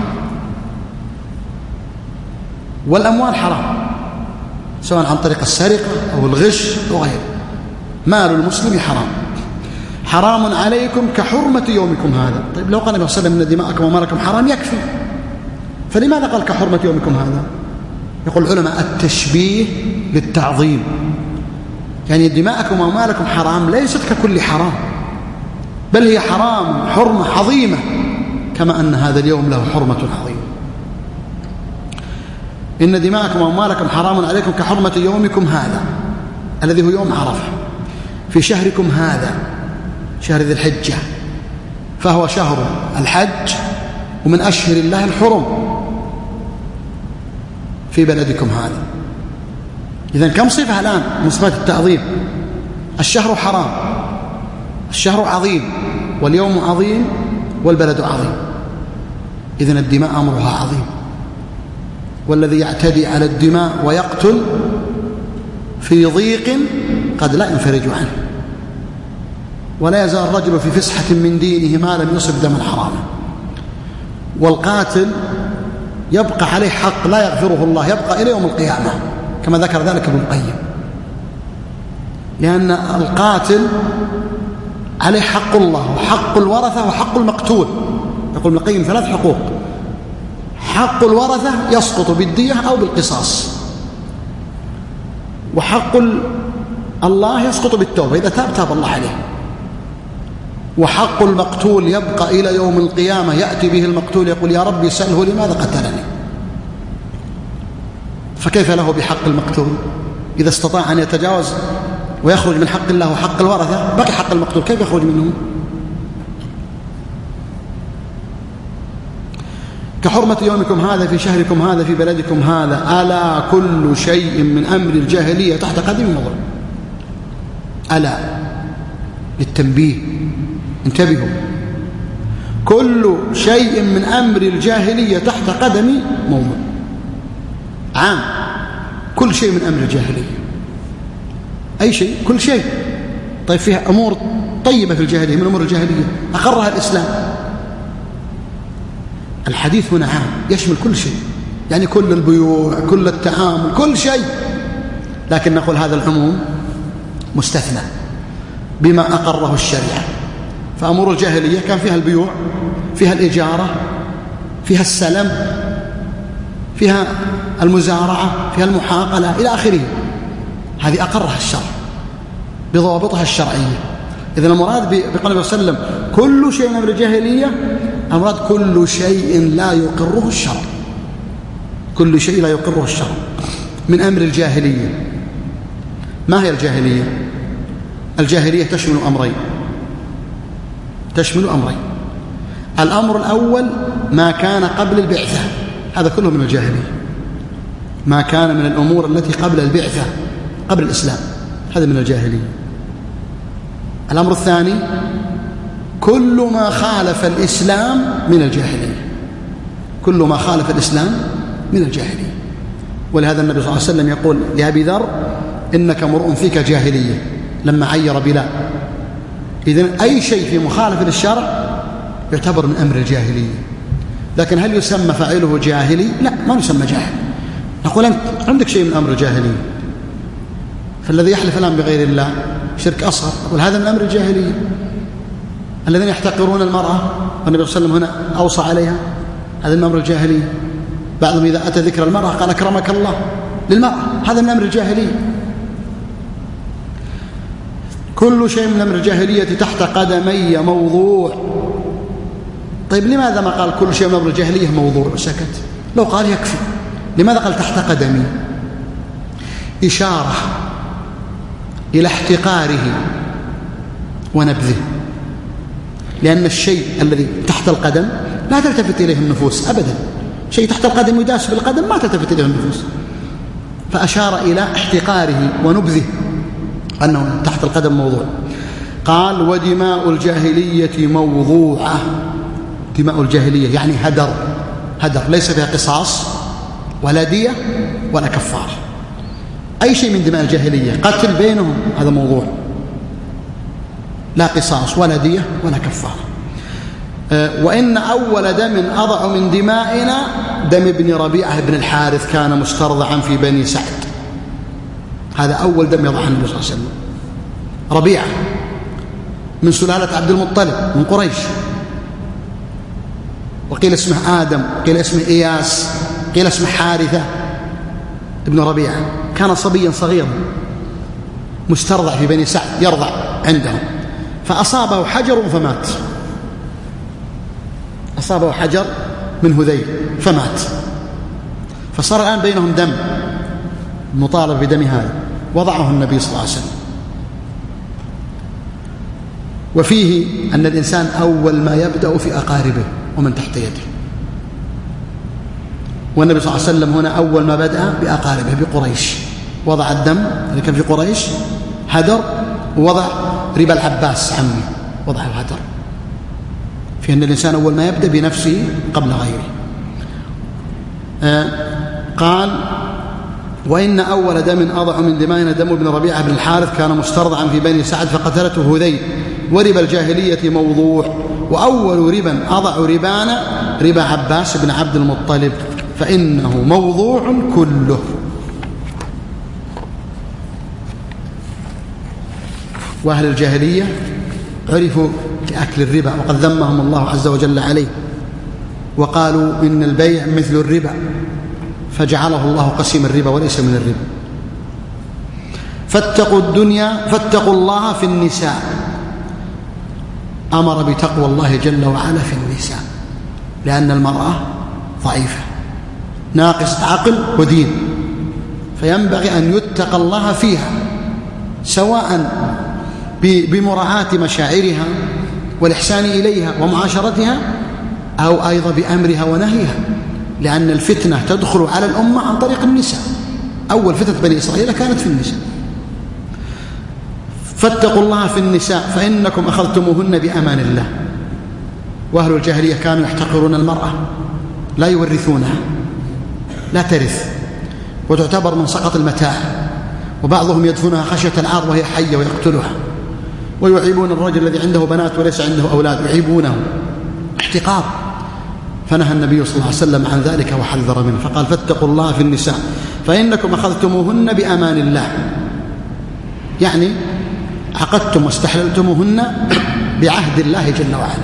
A: والأموال حرام، سواء عن طريق السرقة أو الغش أو غيره. مال المسلم حرام، حرام عليكم كحرمة يومكم هذا. طيب لو قال النبي صلى الله عليه وسلم إن دماءكم وأموالكم حرام يكفي، فلماذا قال كحرمة يومكم هذا؟ يقول العلماء التشبيه للتعظيم، يعني دماءكم وأموالكم حرام ليست ككل حرام، بل هي حرام حرمة عظيمة، كما أن هذا اليوم له حرمة عظيمة. إن دماءكم وأموالكم حرام عليكم كحرمة يومكم هذا الذي هو يوم عرفة في شهركم هذا، شهر ذي الحجة، فهو شهر الحج ومن أشهر الله الحرم في بلدكم هذا. إذن كم صفة الآن من صفات التعظيم؟ الشهر حرام، الشهر عظيم، واليوم عظيم، والبلد عظيم. إذن الدماء أمرها عظيم، والذي يعتدي على الدماء ويقتل في ضيق قد لا ينفرج عنه، ولا يزال الرجل في فسحة من دينه ما لم يصب دما حراما. والقاتل يبقى عليه حق لا يغفره الله، يبقى إلى يوم القيامة كما ذكر ذلك ابن القيم، لأن القاتل عليه حق الله وحق الورثة وحق المقتول. يقول ابن القيم ثلاث حقوق: حق الورثة يسقط بالدية أو بالقصاص، وحق الله يسقط بالتوبة، إذا تاب تاب الله عليه، وحق المقتول يبقى إلى يوم القيامة، يأتي به المقتول يقول يا ربي سأله لماذا قتلني. فكيف له بحق المقتول إذا استطاع أن يتجاوز ويخرج من حق الله وحق الورثة؟ بقي حق المقتول، كيف يخرج منه؟ كحرمة يومكم هذا في شهركم هذا في بلدكم هذا، ألا كل شيء من أمر الجاهلية تحت قدم النظر. ألا للتنبيه، انتبهوا، كل شيء من أمر الجاهلية تحت قدم موضع عام. كل شيء من أمر الجاهلية، أي شيء، كل شيء. طيب فيها أمور طيبة في الجاهلية من أمور الجاهلية أقرها الإسلام. الحديث هنا عام يشمل كل شيء، يعني كل البيوع، كل التعامل، كل شيء، لكن نقول هذا العموم مستثنى بما أقره الشريعة. فأمور الجاهلية كان فيها البيوع، فيها الإجارة، فيها السلم، فيها المزارعة، فيها المحاقلة إلى آخره، هذه أقرها الشرع بضوابطها الشرعية. إذن المراد بقول الله صلى الله عليه وسلم كل شيء من أمر الجاهلية، المراد كل شيء لا يقره الشرع، كل شيء لا يقره الشرع من أمر الجاهلية. ما هي الجاهلية؟ الجاهلية تشمل أمرين، تشمل أمرين. الأمر الأول ما كان قبل البعثة، هذا كله من الجاهلية، ما كان من الأمور التي قبل البعثة قبل الإسلام، هذا من الجاهلية. الأمر الثاني كل ما خالف الإسلام من الجاهلية، كل ما خالف الإسلام من الجاهلية. ولهذا النبي صلى الله عليه وسلم يقول لأبي ذر إنك امرؤ فيك جاهلية لما عير بلال. إذن أي شيء في مخالفة للشرع يعتبر من أمر الجاهلية. لكن هل يسمى فاعله جاهلي؟ لا، ما يسمى جاهل. نقول أنت عندك شيء من أمر الجاهلية، فالذي يحلف الآن بغير الله شرك أصغر، نقول هذا من أمر الجاهلية. الذين يحتقرون المرأة والنبي صلى الله عليه وسلم هنا أوصى عليها، هذا من أمر الجاهلية. بعضهم إذا أتى ذكر المرأة قال أكرمك الله للمرأة، هذا من أمر الجاهلية. كل شيء من أمر الجاهلية تحت قدمي موضوع. طيب لماذا ما قال كل شيء من أمر الجاهلية موضوع وسكت؟ لو قال يكفي. لماذا قال تحت قدمي؟ إشارة إلى احتقاره ونبذه، لأن الشيء الذي تحت القدم لا تلتفت إليه النفوس أبدا. شيء تحت القدم يداس بالقدم ما تلتفت إليه النفوس، فأشار إلى احتقاره ونبذه أنه تحت القدم موضوع. قال ودماء الجاهلية موضوعة. دماء الجاهلية يعني هدر، هدر ليس فيها قصاص ولا دية ولا كفارة. أي شيء من دماء الجاهلية قتل بينهم هذا موضوع، لا قصاص ولا دية ولا كفارة. وإن أول دم أضع من دمائنا دم ابن ربيعة بن الحارث كان مسترضعا في بني سعد. هذا أول دم يضعه النبي صلى الله عليه وسلم. ربيعة من سلالة عبد المطلب من قريش، وقيل اسمه آدم، قيل اسمه إياس، قيل اسمه حارثة ابن ربيعة. كان صبيا صغيرا مسترضع في بني سعد يرضع عندهم، فأصابه حجر فمات، أصابه حجر من هذيل فمات. فصار الآن بينهم دم، مطالب بدم هذا، وضعه النبي صلى الله عليه وسلم. وفيه أن الإنسان أول ما يبدأ في أقاربه ومن تحت يده، والنبي صلى الله عليه وسلم هنا أول ما بدأ بأقاربه بقريش، وضع الدم اللي كان في قريش هدر، ووضع ربا العباس عمي وضعه هدر في أن الإنسان أول ما يبدأ بنفسه قبل غيره. آه قال: وإن أول دم أضع من دمائنا دم ابن ربيعة بن الحارث، كان مسترضعا في بني سعد فقتلته هذيل، وربا الجاهلية موضوع، وأول ربا أضع ربانا ربا عباس بن عبد المطلب، فإنه موضوع كله. وأهل الجاهلية عرفوا بأكل الربا، وقد ذمهم الله عز وجل عليه، وقالوا إن البيع مثل الربا، فجعله الله قسم الربا وليس من الربا. فاتقوا الدنيا فاتقوا الله في النساء، أمر بتقوى الله جل وعلا في النساء، لأن المرأة ضعيفة ناقصة عقل ودين، فينبغي أن يتقى الله فيها، سواء بمراعاة مشاعرها والإحسان إليها ومعاشرتها، أو أيضا بأمرها ونهيها، لأن الفتنة تدخل على الأمة عن طريق النساء. أول فتنة بني إسرائيل كانت في النساء. فاتقوا الله في النساء فإنكم أخذتموهن بأمان الله. وأهل الجاهلية كانوا يحتقرون المرأة، لا يورثونها، لا ترث، وتعتبر من سقط المتاع، وبعضهم يدفنها خشية العار وهي حية ويقتلها، ويعيبون الرجل الذي عنده بنات وليس عنده أولاد، يعيبونه، احتقار. فنهى النبي صلى الله عليه وسلم عن ذلك وحذر منه، فقال: فاتقوا الله في النساء فإنكم أخذتموهن بأمان الله، يعني عقدتم واستحللتموهن بعهد الله جل وعلا.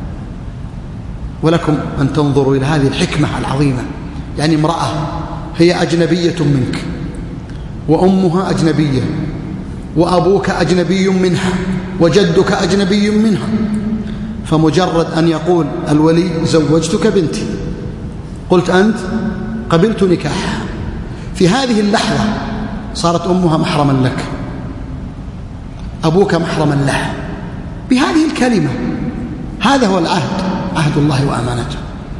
A: ولكم أن تنظروا إلى هذه الحكمة العظيمة، يعني امرأة هي أجنبية منك، وأمها أجنبية، وأبوك أجنبي منها، وجدك أجنبي منها، فمجرد أن يقول الولي: زوجتك بنتي، قلت أنت قبلت نكاحها، في هذه اللحظة صارت أمها محرما لك، أبوك محرما له، بهذه الكلمة. هذا هو العهد، عهد الله وأمانته.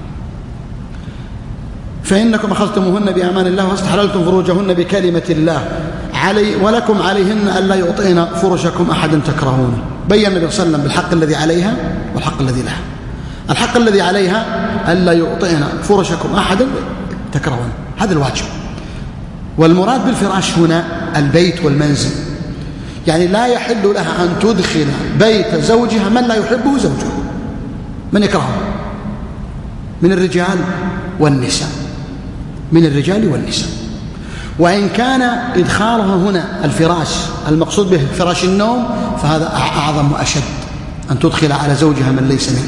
A: فإنكم أخذتموهن بأمان الله واستحللتم فروجهن بكلمة الله، علي ولكم عليهن ألا يعطين فرشكم أحدا تكرهونه. بين النبي صلى الله عليه وسلم بالحق الذي عليها والحق الذي لها. الحق الذي عليها ألا يعطين فرشكم أحدا تكرهونه، هذا الواجب. والمراد بالفراش هنا البيت والمنزل، يعني لا يحل لها أن تدخل بيت زوجها من لا يحبه زوجها، من يكرهه، من الرجال والنساء، من الرجال والنساء. وإن كان إدخالها هنا الفراش المقصود به فراش النوم، فهذا أعظم وأشد، أن تدخل على زوجها من ليس منه.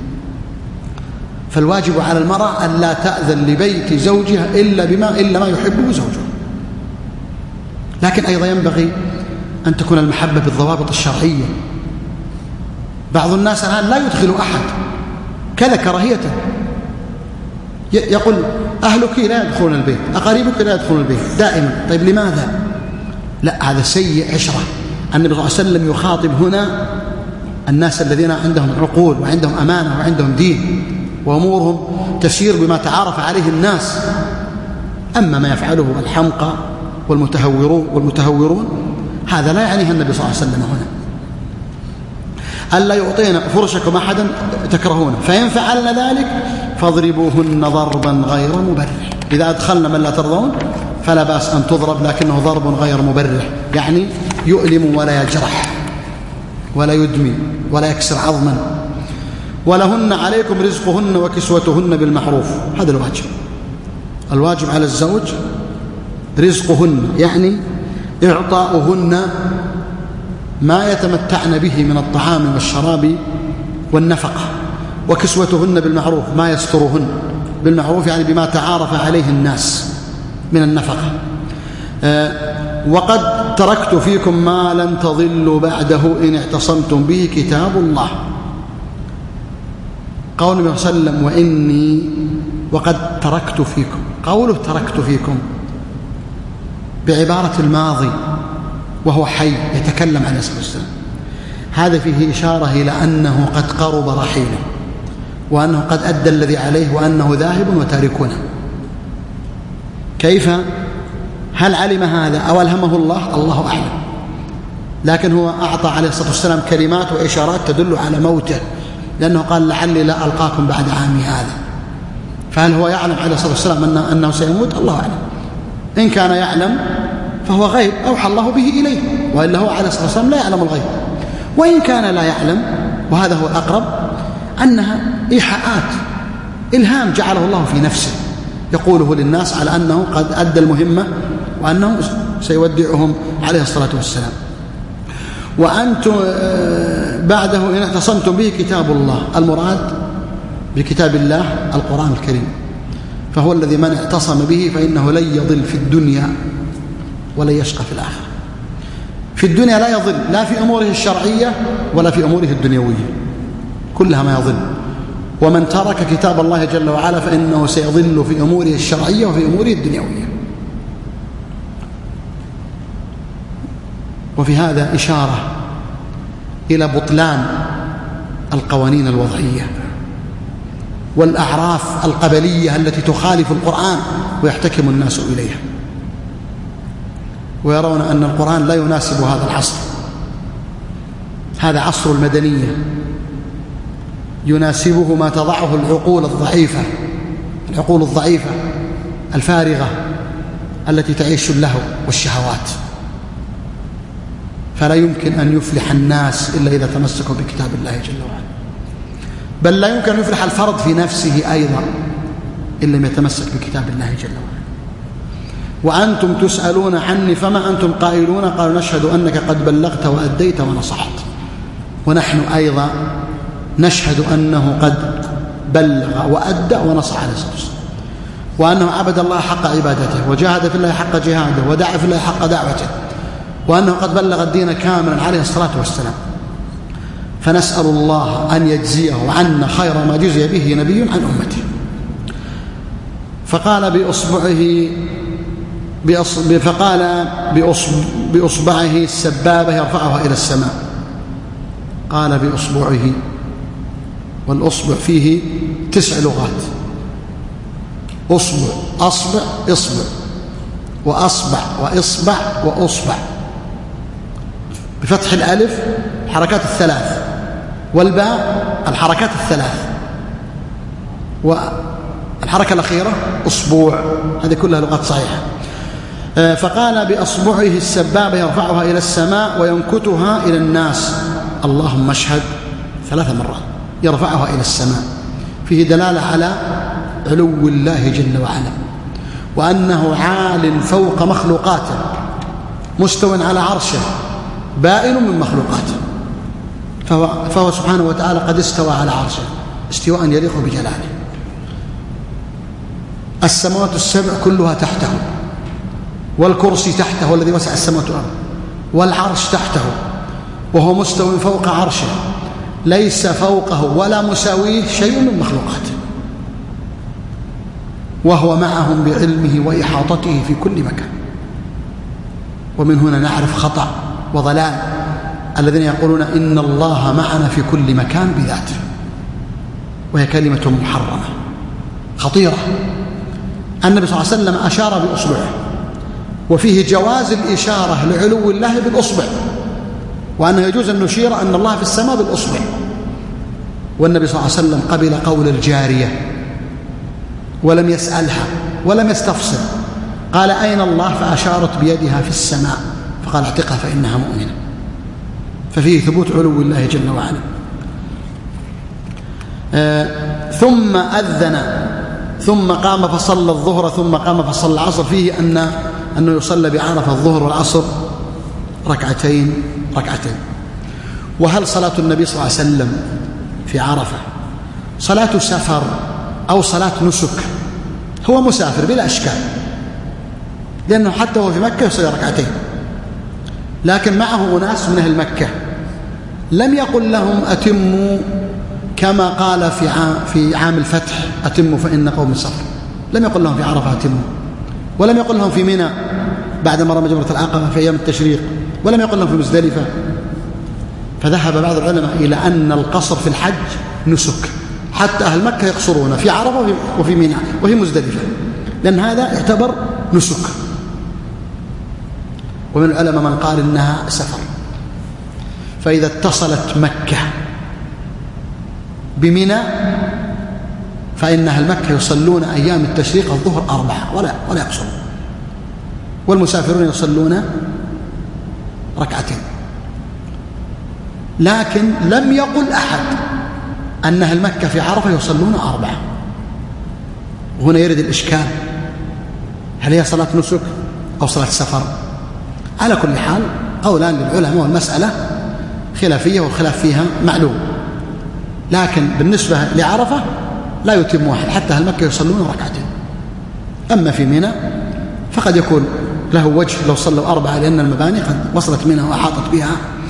A: فالواجب على المرأة أن لا تأذن لبيت زوجها إلا بما إلا ما يحبه زوجها. لكن أيضا ينبغي أن تكون المحبة بالضوابط الشرعية. بعض الناس الآن لا يدخل أحد كذا كراهية، يقول: أهلك لا يدخلون البيت، أقاربك لا يدخلون البيت دائما. طيب لماذا؟ لا، هذا سيء عشرة. النبي صلى الله عليه وسلم يخاطب هنا الناس الذين عندهم عقول وعندهم أمانة وعندهم دين، وأمورهم تسير بما تعارف عليه الناس. أما ما يفعله الحمقى والمتهورون والمتهورون هذا لا يعنيه النبي صلى الله عليه وسلم هنا. ألا يعطينا فرشكم أحدا تكرهونه، فإن فعلن ذلك فاضربوهن ضربا غير مبرح. إذا أدخلنا من لا ترضون فلا بأس أن تضرب، لكنه ضرب غير مبرح، يعني يؤلم ولا يجرح ولا يدمي ولا يكسر عظما. ولهن عليكم رزقهن وكسوتهن بالمعروف، هذا الواجب. الواجب على الزوج رزقهن، يعني إعطاؤهن ما يتمتعن به من الطعام والشراب والنفقة، وكسوتهن بالمعروف ما يسترهن بالمعروف، يعني بما تعارف عليه الناس من النفقة. أه وقد تركت فيكم ما لن تضلوا بعده إن اعتصمتم به كتاب الله. قول النبي صلى الله عليه وسلم: وإني وقد تركت فيكم، قوله تركت فيكم بعبارة الماضي وهو حي يتكلم عن اسم السلام، هذا فيه إشارة إلى أنه قد قرب رحيله، وأنه قد أدى الذي عليه، وأنه ذاهب وتاركنا. كيف؟ هل علم هذا أو ألهمه الله؟ الله أعلم. لكن هو أعطى عليه الصلاة والسلام كلمات وإشارات تدل على موته، لأنه قال لعلي لا ألقاكم بعد عامي هذا. فهل هو يعلم عليه الصلاة والسلام أنه سيموت؟ الله أعلم. إن كان يعلم فهو غيب أوحى الله به إليه، وإلا هو عليه الصلاة والسلام لا يعلم الغيب. وإن كان لا يعلم، وهذا هو الأقرب، أنها إيحاءات، إلهام جعله الله في نفسه يقوله للناس على أنه قد أدى المهمة وأنه سيودعهم عليه الصلاة والسلام. وأنتم بعده إن اعتصمتم به كتاب الله، المراد بكتاب الله القرآن الكريم، فهو الذي من اعتصم به فإنه لن يضل في الدنيا ولن يشقى في الآخرة. في الدنيا لا يضل، لا في أموره الشرعية ولا في أموره الدنيوية، كلها ما يضل. ومن ترك كتاب الله جل وعلا فإنه سيضل في أموره الشرعية وفي أموره الدنيوية. وفي هذا إشارة إلى بطلان القوانين الوضعية والأعراف القبلية التي تخالف القرآن ويحتكم الناس إليها، ويرون أن القرآن لا يناسب هذا العصر. هذا عصر المدنية، يناسبه ما تضعه العقول الضعيفة، العقول الضعيفة الفارغة التي تعيش اللهو والشهوات. فلا يمكن أن يفلح الناس إلا إذا تمسكوا بكتاب الله جل وعلا، بل لا يمكن أن يفلح الفرد في نفسه أيضا إلا لم يتمسك بكتاب الله جل وعلا. وأنتم تسألون عني فما أنتم قائلون؟ قالوا نشهد أنك قد بلغت وأديت ونصحت. ونحن أيضا نشهد أنه قد بلغ وأدى ونصح عليه الصلاة والسلام، وأنه عبد الله حق عبادته، وجاهد في الله حق جهاده، ودعا في الله حق دعوته، وأنه قد بلغ الدين كاملا عليه الصلاة والسلام. فنسأل الله أن يجزيه عنا خير ما جزي به نبي عن أمته. فقال بأصبعه بأصب فقال بأصب بأصبعه السبابة يرفعها إلى السماء. قال بأصبعه، والأصبع فيه تسع لغات: أصبع، أصبع، إصبع، وأصبع، وإصبع، وأصبع، بفتح الألف الحركات الثلاث، والباء الحركات الثلاث، والحركة الأخيرة أصبوع. هذه كلها لغات صحيحة. فقال بأصبعه السبابة يرفعها إلى السماء وينكتها إلى الناس. اللهم اشهد ثلاث مرات، يرفعها إلى السماء، فيه دلالة على علو الله جل وعلا، وأنه عال فوق مخلوقاته، مستو على عرشه، بائن من مخلوقاته. فهو, فهو سبحانه وتعالى قد استوى على عرشه استواء يليق بجلاله. السماوات السبع كلها تحته، والكرسي تحته الذي وسع السماوات والأرض، والعرش تحته، وهو مستو فوق عرشه، ليس فوقه ولا مساويه شيء من مخلوقاته، وهو معهم بعلمه وإحاطته في كل مكان. ومن هنا نعرف خطأ وضلال الذين يقولون إن الله معنا في كل مكان بذاته، وهي كلمة محرمة خطيرة. النبي صلى الله عليه وسلم أشار بأصبعه، وفيه جواز الإشارة لعلو الله بالأصبع، وأنه يجوز أن نشير أن الله في السماء بالأصبع. والنبي صلى الله عليه وسلم قبل قول الجارية ولم يسألها ولم يستفسر، قال أين الله؟ فأشارت بيدها في السماء، فقال اعتقها فإنها مؤمنة. ففيه ثبوت علو الله جل وعلا. آه ثم أذن ثم قام فصلى الظهر ثم قام فصلى العصر. فيه أن أنه يصلى بعرفة الظهر والعصر ركعتين ركعتين. وهل صلاة النبي صلى الله عليه وسلم في عرفة صلاة سفر أو صلاة نسك؟ هو مسافر بلا أشكال، لأنه حتى هو في مكة يصلي ركعتين، لكن معه أناس من أهل مكة لم يقل لهم أتموا كما قال في عام, في عام الفتح أتموا فإن قوم صفر. لم يقل لهم في عرفة أتموا، ولم يقل لهم في منى بعد ما رمى جمرة العقبة في أيام التشريق، ولم يقل لهم في مزدلفة. فذهب بعض العلماء إلى أن القصر في الحج نسك، حتى أهل مكة يقصرون في عرفة وفي منى وفي مزدلفة، لأن هذا يعتبر نسك. ومن العلماء من قال إنها سفر. فإذا اتصلت مكة بمنى فإن أهل مكة يصلون أيام التشريق الظهر أربعة ولا ولا يقصرون، والمسافرون يصلون ركعتين. لكن لم يقل أحد أن أهل مكة في عرفة يصلون أربعة. وهنا يرد الإشكال، هل هي صلاة نسك أو صلاة سفر؟ على كل حال قولان للعلماء، والمسألة خلافية والخلاف فيها معلوم، لكن بالنسبة لعرفة لا يتم واحد، حتى أهل مكة يصلون ركعتين. أما في منى فقد يكون له وجه لو صلوا أربعة، لأن المباني قد وصلت منها وأحاطت بها.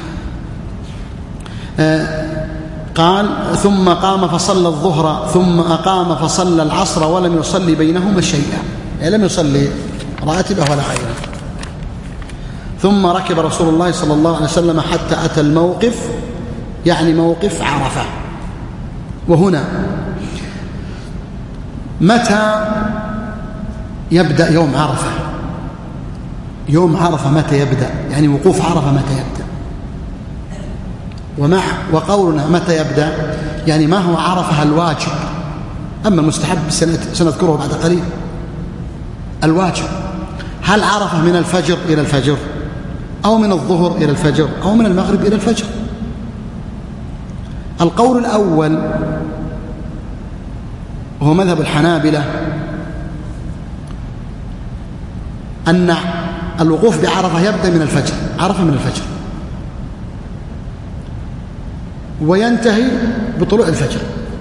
A: آه قال ثم قام فصلى الظهر ثم أقام فصلى العصر ولم يصلي بينهما شيئا، يعني لم يصلي راتبه ولا غيره. ثم ركب رسول الله صلى الله عليه وسلم حتى أتى الموقف، يعني موقف عرفة. وهنا متى يبدأ يوم عرفة؟ يوم عرفة متى يبدأ؟ يعني وقوف عرفة متى يبدأ؟ ومع وقولنا متى يبدأ يعني ما هو عرفة الواجب، أما المستحب سنذكره بعد قليل. الواجب هل عرفة من الفجر إلى الفجر، أو من الظهر إلى الفجر، أو من المغرب إلى الفجر؟ القول الأول وهو مذهب الحنابلة أن الوقوف بعرفة يبدأ من الفجر، عرفة من الفجر، وينتهي بطلوع الفجر.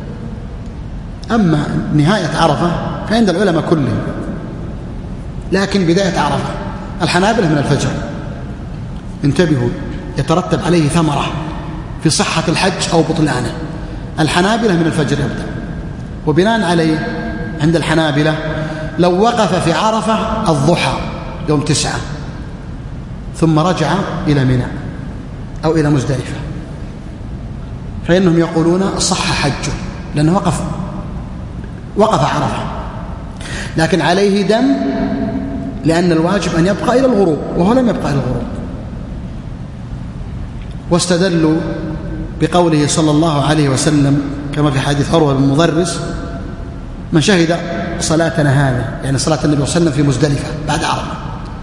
A: أما نهاية عرفة فعند العلماء كلهم، لكن بداية عرفة الحنابلة من الفجر. انتبهوا، يترتب عليه ثمرة في صحة الحج أو بطلانه. الحنابلة من الفجر يبدأ، وبناء عليه عند الحنابلة لو وقف في عرفة الضحى يوم تسعة ثم رجع إلى منى أو إلى مزدلفة فإنهم يقولون صح حجه، لأنه وقف وقف عرفة، لكن عليه دم، لأن الواجب أن يبقى إلى الغروب، وهو لم يبقى إلى الغروب. واستدلوا بقوله صلى الله عليه وسلم كما في حديث عروة بن مضرس: من شهد صلاتنا هذه، يعني صلاة النبي صلى الله عليه وسلم في مزدلفة بعد عرفة،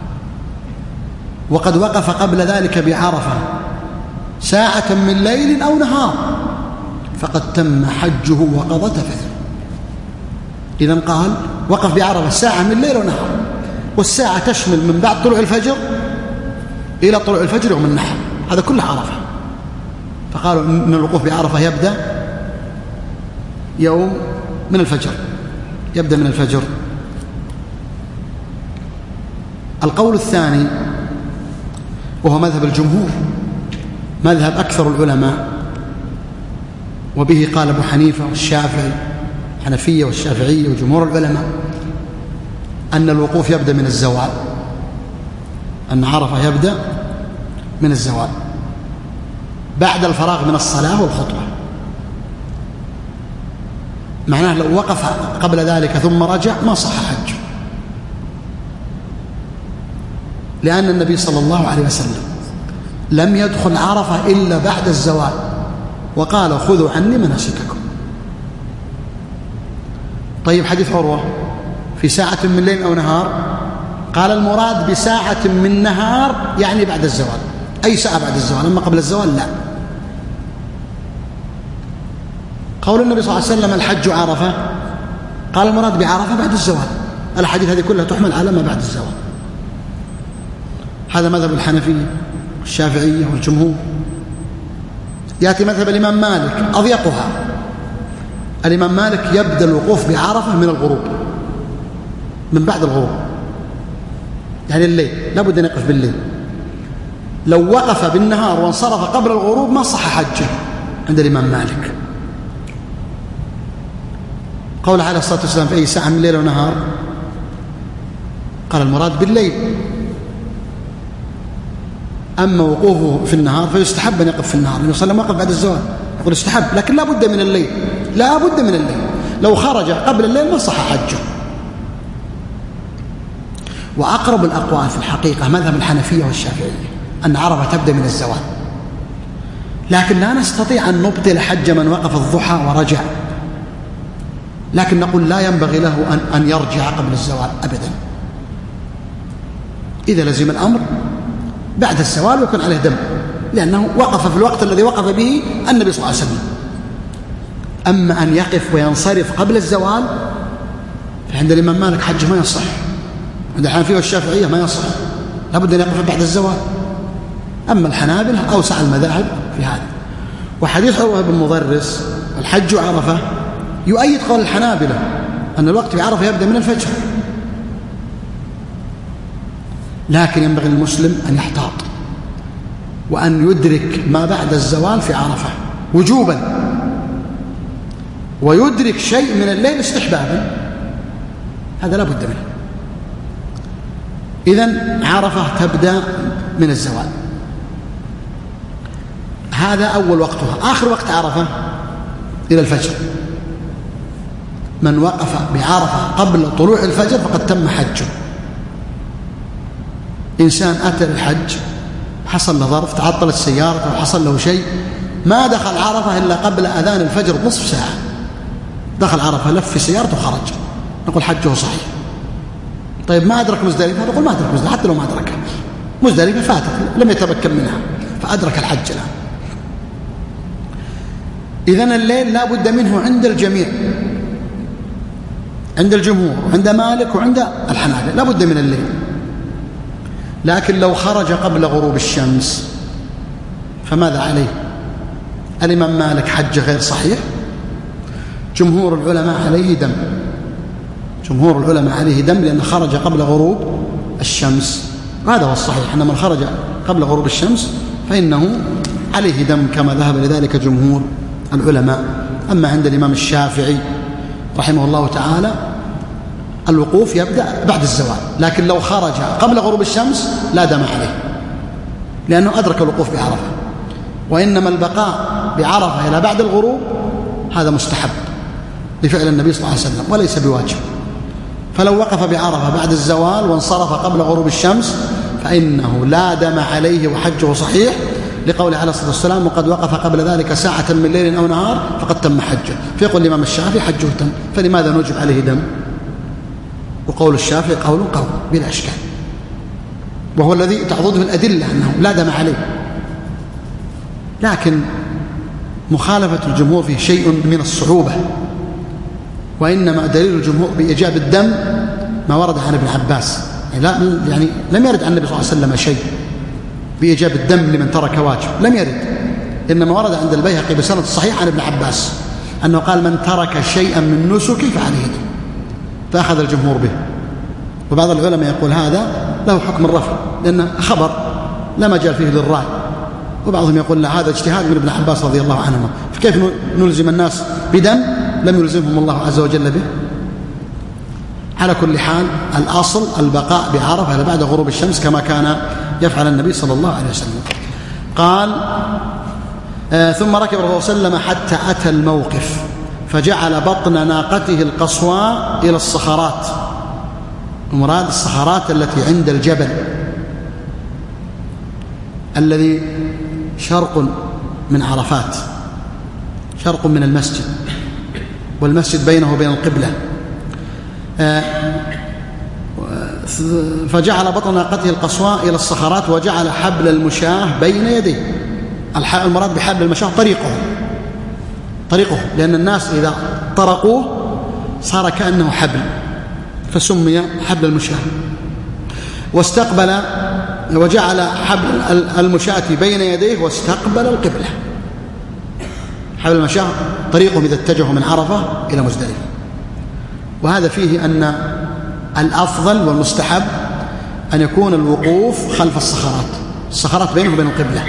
A: وقد وقف قبل ذلك بعرفة ساعة من ليل أو نهار، فقد تم حجه وقضى تفثه. إذن قال وقف بعرفة ساعة من ليل ونهار، والساعة تشمل من بعد طلوع الفجر إلى طلوع الفجر يوم النحر، هذا كله عرفة. فقالوا إن الوقوف بعرفة يبدأ يوم من الفجر، يبدأ من الفجر. القول الثاني وهو مذهب الجمهور، مذهب أكثر العلماء، وبه قال أبو حنيفة والشافعي، الحنفية والشافعية وجمهور العلماء، أن الوقوف يبدأ من الزوال، أن عرفة يبدأ من الزوال بعد الفراغ من الصلاة والخطبة. معناه لو وقف قبل ذلك ثم رجع ما صح حج، لأن النبي صلى الله عليه وسلم لم يدخل عرفة إلا بعد الزوال، وقال خذوا عني مناسككم. طيب حديث عروة في ساعة من ليل أو نهار، قال المراد بساعة من نهار يعني بعد الزوال، أي ساعة بعد الزوال، أما قبل الزوال لا. قول النبي صلى الله عليه وسلم الحج عرفة، قال المراد بعرفة بعد الزوال. الحديث هذه كلها تحمل على ما بعد الزوال. هذا مذهب الحنفية والشافعية والجمهور. يأتي مذهب الإمام مالك أضيقها. الإمام مالك يبدأ الوقوف بعرفة من الغروب، من بعد الغروب، يعني الليل، لابد أن يقف بالليل. لو وقف بالنهار وانصرف قبل الغروب ما صح حجه عند الإمام مالك. قول عليه الصلاة والسلام في أي ساعة من الليل ونهار، قال المراد بالليل. أما وقوفه في النهار فيستحب أن يقف في النهار، النبي صلى الله عليه وسلم وقف بعد الزوال، يقول استحب، لكن لا بد من الليل، لا بد من الليل. لو خرج قبل الليل ما صح حجه. وأقرب الأقوال في الحقيقة مذهب الحنفية والشافعية أن عرفة تبدأ من الزوال، لكن لا نستطيع أن نبطل حج من وقف الضحى ورجع، لكن نقول لا ينبغي له أن, أن يرجع قبل الزوال أبدا. إذا لزم الأمر بعد الزوال يكون عليه دم، لأنه وقف في الوقت الذي وقف به النبي صلى الله عليه وسلم. أما أن يقف وينصرف قبل الزوال فعند الإمام مالك حجه ما يصح، عند الحنفية والشافعية ما يصح، لابد أن يقف بعد الزوال. أما الحنابلة أوسع المذاهب في هذا. وحديث عروة بن مضرس الحج عرفة يؤيد قول الحنابلة أن الوقت في عرفة يبدأ من الفجر، لكن ينبغي للمسلم أن يحتاط وأن يدرك ما بعد الزوال في عرفة وجوبا، ويدرك شيء من الليل استحبابا، هذا لا بد منه. إذن عرفة تبدأ من الزوال، هذا أول وقتها. آخر وقت عرفة إلى الفجر. من وقف بعرفة قبل طلوع الفجر فقد تم حجه. إنسان أتى الحج حصل له ظرف، تعطلت سيارته وحصل له شيء، ما دخل عرفة إلا قبل أذان الفجر نصف ساعة، دخل عرفة لف في سيارته وخرج، نقول حجه صحيح. طيب ما أدرك مزدلفة، نقول ما أدرك مزدلفة، حتى لو ما أدركها مزدلفة فاتت لم يتمكن منها فأدرك الحج الآن. إذن الليل لا بد منه عند الجميع، عند الجمهور وعند مالك وعند الحنابلة لا بد من الليل. لكن لو خرج قبل غروب الشمس فماذا عليه؟ الإمام مالك حج غير صحيح، جمهور العلماء عليه دم، جمهور العلماء عليه دم لأنه خرج قبل غروب الشمس، هذا هو الصحيح أن من خرج قبل غروب الشمس فإنه عليه دم كما ذهب لذلك جمهور العلماء. أما عند الإمام الشافعي رحمه الله تعالى الوقوف يبدأ بعد الزوال، لكن لو خرج قبل غروب الشمس لا دم عليه لأنه أدرك الوقوف بعرفة، وإنما البقاء بعرفة إلى بعد الغروب هذا مستحب لفعل النبي صلى الله عليه وسلم وليس بواجب. فلو وقف بعرفة بعد الزوال وانصرف قبل غروب الشمس فإنه لا دم عليه وحجه صحيح، لقول عليه الصلاة والسلام وقد وقف قبل ذلك ساعة من ليل أو نهار فقد تم حجه. فيقول الإمام الشافعي حجه تم، فلماذا نوجب عليه دم؟ وقول الشافعي قول قول بلا إشكال، وهو الذي تعضده الأدلة أنه لا دم عليه. لكن مخالفة الجمهور فيه شيء من الصعوبة، وإنما دليل الجمهور بإيجاب الدم ما ورد عن ابن عباس، يعني, لا يعني لم يرد عن النبي صلى الله عليه وسلم شيء بإيجاب الدم لمن ترك واجب، لم يرد، إنما ورد عند البيهقي بسند صحيح عن ابن عباس أنه قال من ترك شيئا من نسكه فعليه دم، فأخذ الجمهور به. وبعض العلماء يقول هذا له حكم الرفع لأنه خبر لا مجال فيه للرأي، وبعضهم يقول لا هذا اجتهاد من ابن عباس رضي الله عنهما، فكيف نلزم الناس بدم لم يلزمهم الله عز وجل به؟ على كل حال الأصل البقاء بعرفة بعد غروب الشمس كما كان يفعل النبي صلى الله عليه وسلم. قال آه ثم ركب الرسول صلى الله عليه وسلم حتى أتى الموقف فجعل بطن ناقته القصواء إلى الصخرات، المراد الصخرات التي عند الجبل الذي شرق من عرفات، شرق من المسجد، والمسجد بينه وبين القبلة. فجعل بطن ناقته القصواء إلى الصخرات وجعل حبل المشاة بين يديه. المراد بحبل المشاة طريقه طريقه لأن الناس إذا طرقوه صار كأنه حبل فسمي حبل المشاة. واستقبل وجعل حبل المشاة بين يديه واستقبل القبلة. حبل المشاة طريقهم إذا اتجهوا من عرفة إلى مزدلفة. وهذا فيه أن الأفضل والمستحب أن يكون الوقوف خلف الصخرات، الصخرات بينه وبين القبلة،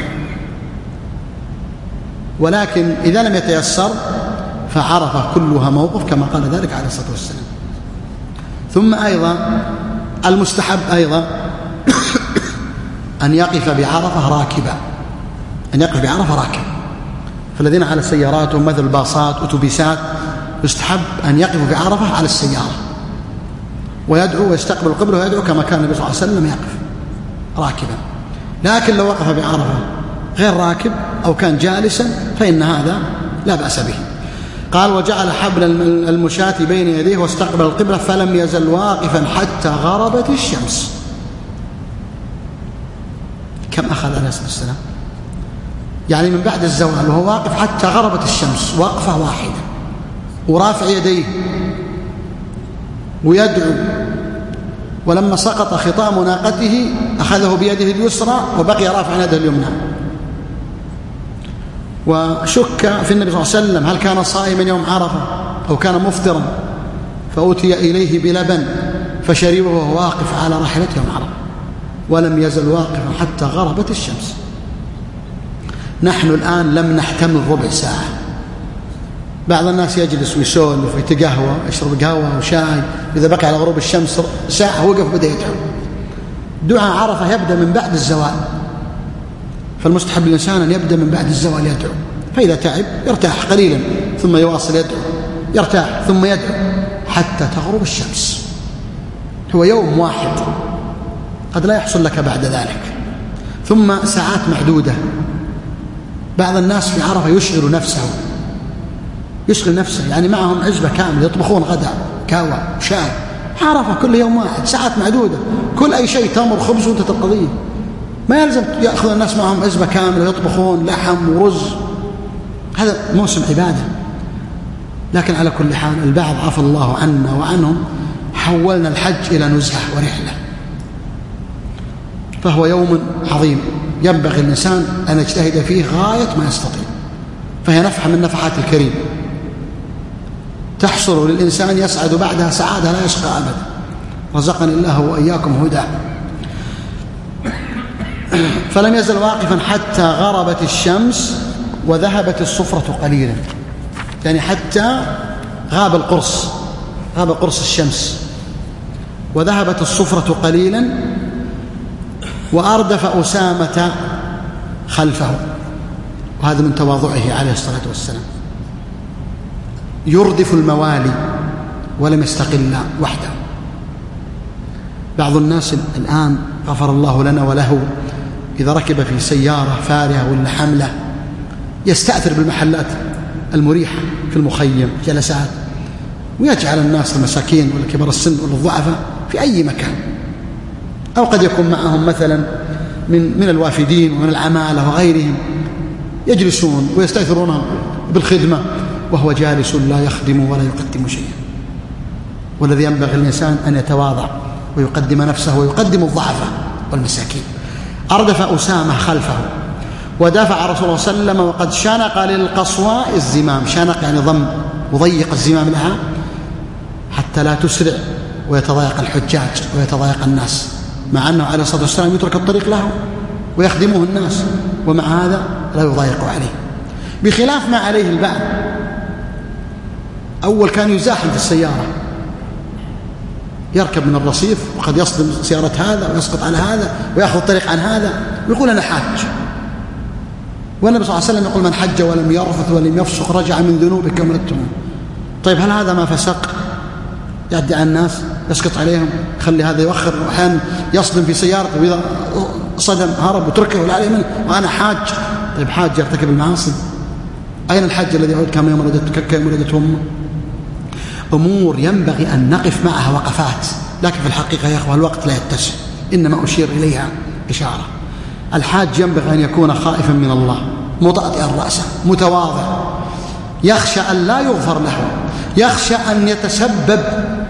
A: ولكن إذا لم يتيسر فعرفة كلها موقف كما قال ذلك عليه الصلاة والسلام. ثم أيضا المستحب أيضا أن يقف بعرفة راكبا، أن يقف بعرفة راكب. فالذين على سياراتهم مثل باصات أتوبيسات يستحب أن يقفوا بعرفة على السيارة ويدعو ويستقبل القبلة ويدعو كما كان النبي صلى الله عليه وسلم يقف راكبا. لكن لو وقف بعرفة غير راكب أو كان جالسا فإن هذا لا بأس به. قال وجعل حبل المشاة بين يديه واستقبل القبلة فلم يزل واقفا حتى غربت الشمس. كم أخذ عليه الصلاة والسلام؟ يعني من بعد الزوال وهو واقف حتى غربت الشمس، وقفة واحدة، ورافع يديه ويدعو. ولما سقط خطام ناقته أخذه بيده اليسرى وبقي رافعا يده اليمنى. وشك في النبي صلى الله عليه وسلم هل كان صائما يوم عرفة أو كان مفطرا، فأتي إليه بلبن فشربه وهو واقف على راحلته يوم عرفة، ولم يزل واقفا حتى غربت الشمس. نحن الآن لم نحتمل ربع ساعة. بعض الناس يجلس ويسولف ويتقهوى، يشرب قهوة وشاي، إذا بقى على غروب الشمس ساعة وقف بدأ يدعو. دعاء عرفة يبدأ من بعد الزوال، فالمستحب للإنسان أن يبدأ من بعد الزوال يدعو، فإذا تعب يرتاح قليلا ثم يواصل يدعو، يرتاح ثم يدعو حتى تغرب الشمس. هو يوم واحد قد لا يحصل لك بعد ذلك، ثم ساعات معدودة. بعض الناس في عرفة يشغل نفسه يشغل نفسه يعني معهم عزبة كاملة يطبخون غداء كاوى شاي. عرفة كل يوم واحد، ساعات معدودة، كل أي شيء تمر خبز وانت القضية. ما يلزم يأخذ الناس معهم عزبة كاملة يطبخون لحم ورز، هذا موسم عبادة. لكن على كل حال البعض عفى الله عنا وعنهم حولنا الحج إلى نزهة ورحلة، فهو يوم عظيم ينبغي الإنسان أن يجتهد فيه غاية ما يستطيع، فهي نفحة من نفحات الكريم تحصل للإنسان يسعد بعدها سعادة لا يشقى أبدا. رزقني الله وإياكم هدى. فلم يزل واقفا حتى غربت الشمس وذهبت الصفرة قليلا، يعني حتى غاب القرص غاب قرص الشمس وذهبت الصفرة قليلا. وأردف أسامة خلفه، وهذا من تواضعه عليه الصلاة والسلام، يردف الموالي ولم يستقل وحده. بعض الناس الآن غفر الله لنا وله إذا ركب في سيارة فارهة ولا حملة يستأثر بالمحلات المريحة في المخيم جلسات، ويجعل الناس المساكين ولا كبار السن ولا الضعفاء في أي مكان، أو قد يكون معهم مثلا من من الوافدين ومن العمالة وغيرهم يجلسون ويستأثرون بالخدمة وهو جالس لا يخدم ولا يقدم شيئا. والذي ينبغي الإنسان أن يتواضع ويقدم نفسه ويقدم الضعفاء والمساكين. أردف أسامة خلفه ودافع رسول الله صلى الله عليه وسلم وقد شنق للقصواء الزمام، شنق يعني ضم وضيق الزمام لها حتى لا تسرع ويتضايق الحجاج ويتضايق الناس، مع أنه عليه الصلاة والسلام يترك الطريق له ويخدمه الناس، ومع هذا لا يضايق عليه، بخلاف ما عليه البعض. أول كان يزاحم في السيارة، يركب من الرصيف وقد يصدم سيارة هذا ويسقط على هذا ويأخذ الطريق عن هذا ويقول أنا حاج. والنبي صلى الله عليه وسلم يقول من حج ولم يرفث ولم يفسق رجع من ذنوبه كما ولدتموه. طيب هل هذا ما فسق؟ يعدي على الناس يسقط عليهم، خلي هذا يوخر، وأحيانا يصدم في سيارته وإذا صدم هرب وتركه ولا عليه منه وأنا حاج. طيب حاج يرتكب المعاصي؟ أين الحج الذي يعود كما يوم ولدته كما ولدته أمه؟ أمور ينبغي أن نقف معها وقفات، لكن في الحقيقة يا أخوة الوقت لا يتسع، إنما أشير إليها إشارة. الحاج ينبغي أن يكون خائفا من الله، مطأطئا رأسه، متواضع، يخشى أن لا يغفر له، يخشى أن يتسبب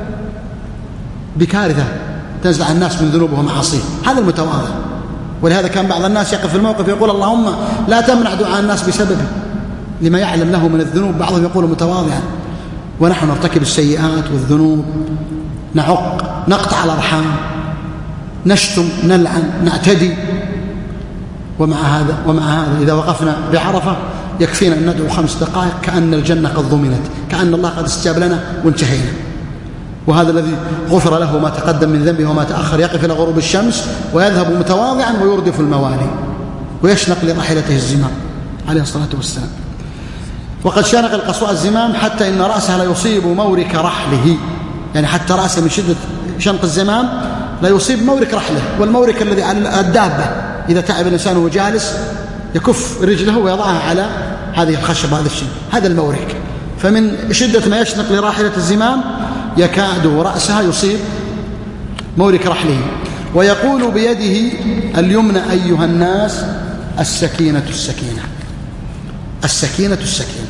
A: بكارثة تنزل عن الناس من ذنوبه ومعاصيه، هذا المتواضع. ولهذا كان بعض الناس يقف في الموقف يقول اللهم لا تمنع دعاء الناس بسببه لما يعلم له من الذنوب. بعضهم يقول متواضعا، ونحن نرتكب السيئات والذنوب، نعق، نقطع الأرحام، نشتم، نلعن، نعتدي. ومع هذا ومع هذا إذا وقفنا بعرفة يكفينا أن ندعو خمس دقائق كأن الجنة قد ضمنت، كأن الله قد استجاب لنا وانتهينا. وهذا الذي غفر له ما تقدم من ذنبه وما تأخر يقف إلى غروب الشمس ويذهب متواضعا ويردف الموالي ويشنق لراحلته الزمام عليه الصلاة والسلام. وقد شنق القصواء الزمام حتى إن رأسها لا يصيب مورك رحله، يعني حتى رأسه من شدة شنق الزمام لا يصيب مورك رحله. والمورك الذي على الدابة إذا تعب الإنسان وهو جالس يكف رجله ويضعها على هذه الخشبة، هذا الشيء، هذا المورك. فمن شدة ما يشنق لراحلة الزمام يكاد رأسها يصيب مورك رحله. ويقول بيده اليمنى أيها الناس السكينة السكينة السكينة السكينة،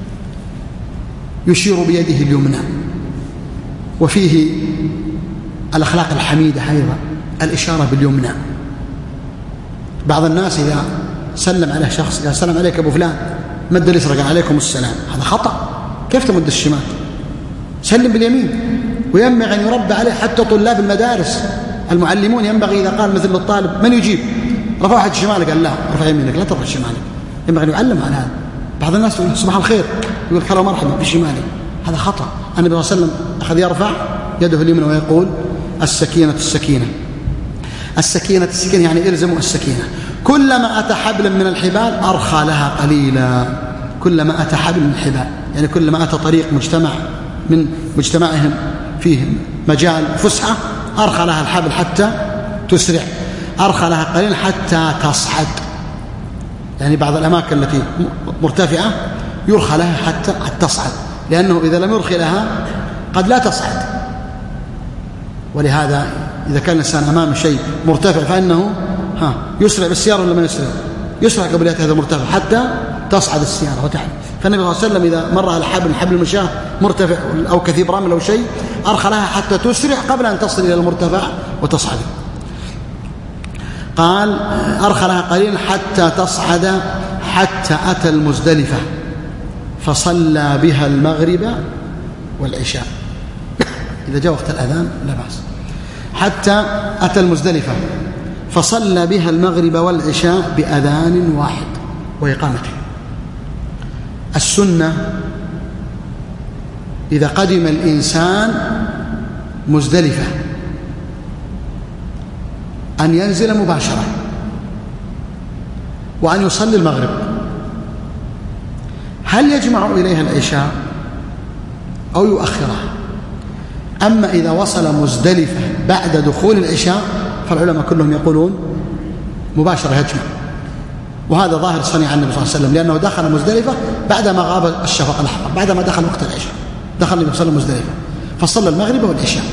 A: يشير بيده اليمنى. وفيه الأخلاق الحميدة أيضا الإشارة باليمنى. بعض الناس إذا سلم عليه شخص قال سلام عليك أبو فلان، مد اليسرى قال عليكم السلام، هذا خطأ. كيف تمد الشمال؟ سلم باليمين. وينبغي أن يربى عليه حتى طلاب المدارس المعلمون، ينبغي إذا قال مثل الطالب من يجيب رفع واحد شمالك، قال لا رفع يمينك لا ترفع شمالك، ينبغي أن يعلم على هذا. بعض الناس يقول صباح الخير، يقول هلا مرحبا بشمالي، هذا خطأ. النبي صلى الله عليه وسلم أخذ يرفع يده اليمنى ويقول السكينة السكينة السكينة السكينة، يعني إلزموا السكينة. كلما أتى حبل من الحبال أرخى لها قليلا. كلما أتى حبل من الحبال يعني كلما أتى طريق مجتمع من مجتمعهم فيه مجال فسحة أرخى لها الحبل حتى تسرع، أرخى لها قليلا حتى تصعد. يعني بعض الأماكن التي مرتفعة يرخى لها حتى تصعد، لأنه إذا لم يرخي لها قد لا تصعد. ولهذا إذا كان الإنسان أمام شيء مرتفع فإنه ها يسرع بالسيارة ولا ما يسرع؟ يسرع قبل يأتي هذا مرتفع حتى تصعد السيارة وتحت. فالنبي صلى الله عليه وسلم إذا مر على حبل حبل المشاة مرتفع أو كثيب رمل أو شيء أرخى لها حتى تسرع قبل أن تصل إلى المرتفع وتصعد. قال أرخى لها قليلا حتى تصعد حتى أتى المزدلفة فصلى بها المغرب والعشاء. إذا جاء وقت الأذان لا بأس. حتى أتى المزدلفة فصلى بها المغرب والعشاء بأذان واحد وإقامته. السنة إذا قدم الإنسان مزدلفة أن ينزل مباشرة وأن يصلي المغرب. هل يجمع إليها العشاء أو يؤخرها؟ أما إذا وصل مزدلفة بعد دخول العشاء فالعلماء كلهم يقولون مباشرة يجمع، وهذا ظاهر صنيع النبي صلى الله عليه وسلم، لأنه دخل مزدلفة بعدما غاب الشفق الأحمر، بعدما دخل وقت العشاء دخل النبي صلى الله عليه وسلم مزدلفة فصلى المغرب والعشاء.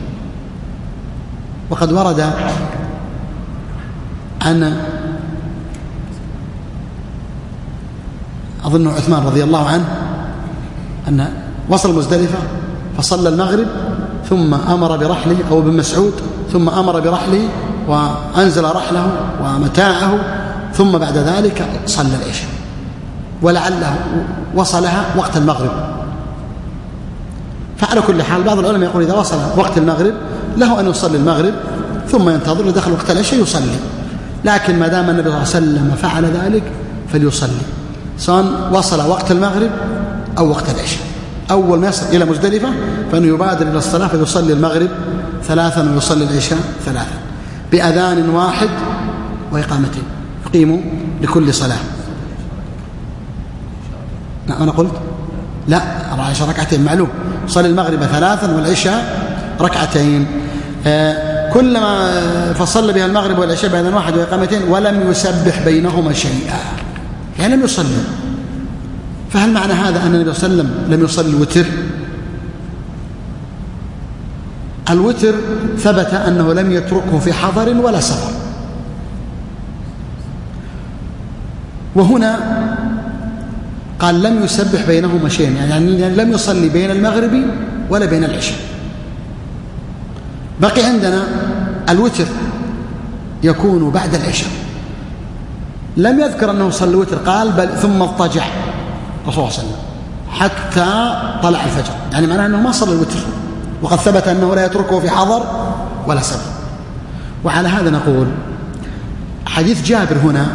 A: وقد ورد عن أظن عثمان رضي الله عنه أن وصل مزدلفة فصلى المغرب ثم أمر برحله، أو ابن مسعود ثم أمر برحله وأنزل رحله ومتاعه، ثم بعد ذلك صلى العشاء، ولعله وصلها وقت المغرب. فعلى كل حال بعض العلماء يقول إذا وصل وقت المغرب له أن يصلي المغرب ثم ينتظر لدخل وقت العشاء يصلي. لكن ما دام النبي صلى الله عليه وسلم فعل ذلك فليصلي، سواء وصل وقت المغرب أو وقت العشاء. أول ما يصل إلى مزدلفة فإنه يبادر إلى الصلاة فيصلي المغرب ثلاثا ويصلي العشاء ثلاثا بأذان واحد وإقامتين، يقيموا لكل صلاة. نعم أنا قلت لا عشر ركعتين معلوم، صلي المغرب ثلاثا والعشاء ركعتين. آه كلما فصل بها المغرب والعشاء بأذان واحد وإقامتين ولم يسبح بينهما شيئا، يعني لم يصلي. فهل معنى هذا أن النبي صلى الله عليه وسلم لم يصلي الوتر؟ الوتر ثبت أنه لم يتركه في حضر ولا سفر. وهنا قال لم يسبح بينهما شيئا، يعني لم يصلي بين المغرب ولا بين العشاء. بقي عندنا الوتر يكون بعد العشاء، لم يذكر أنه صلى الوتر، قال بل ثم اضطجع الرسول صلى الله عليه وسلم حتى طلع الفجر، يعني معناه أنه ما صلى الوتر، وقد ثبت أنه لا يتركه في حضر ولا سفر. وعلى هذا نقول حديث جابر هنا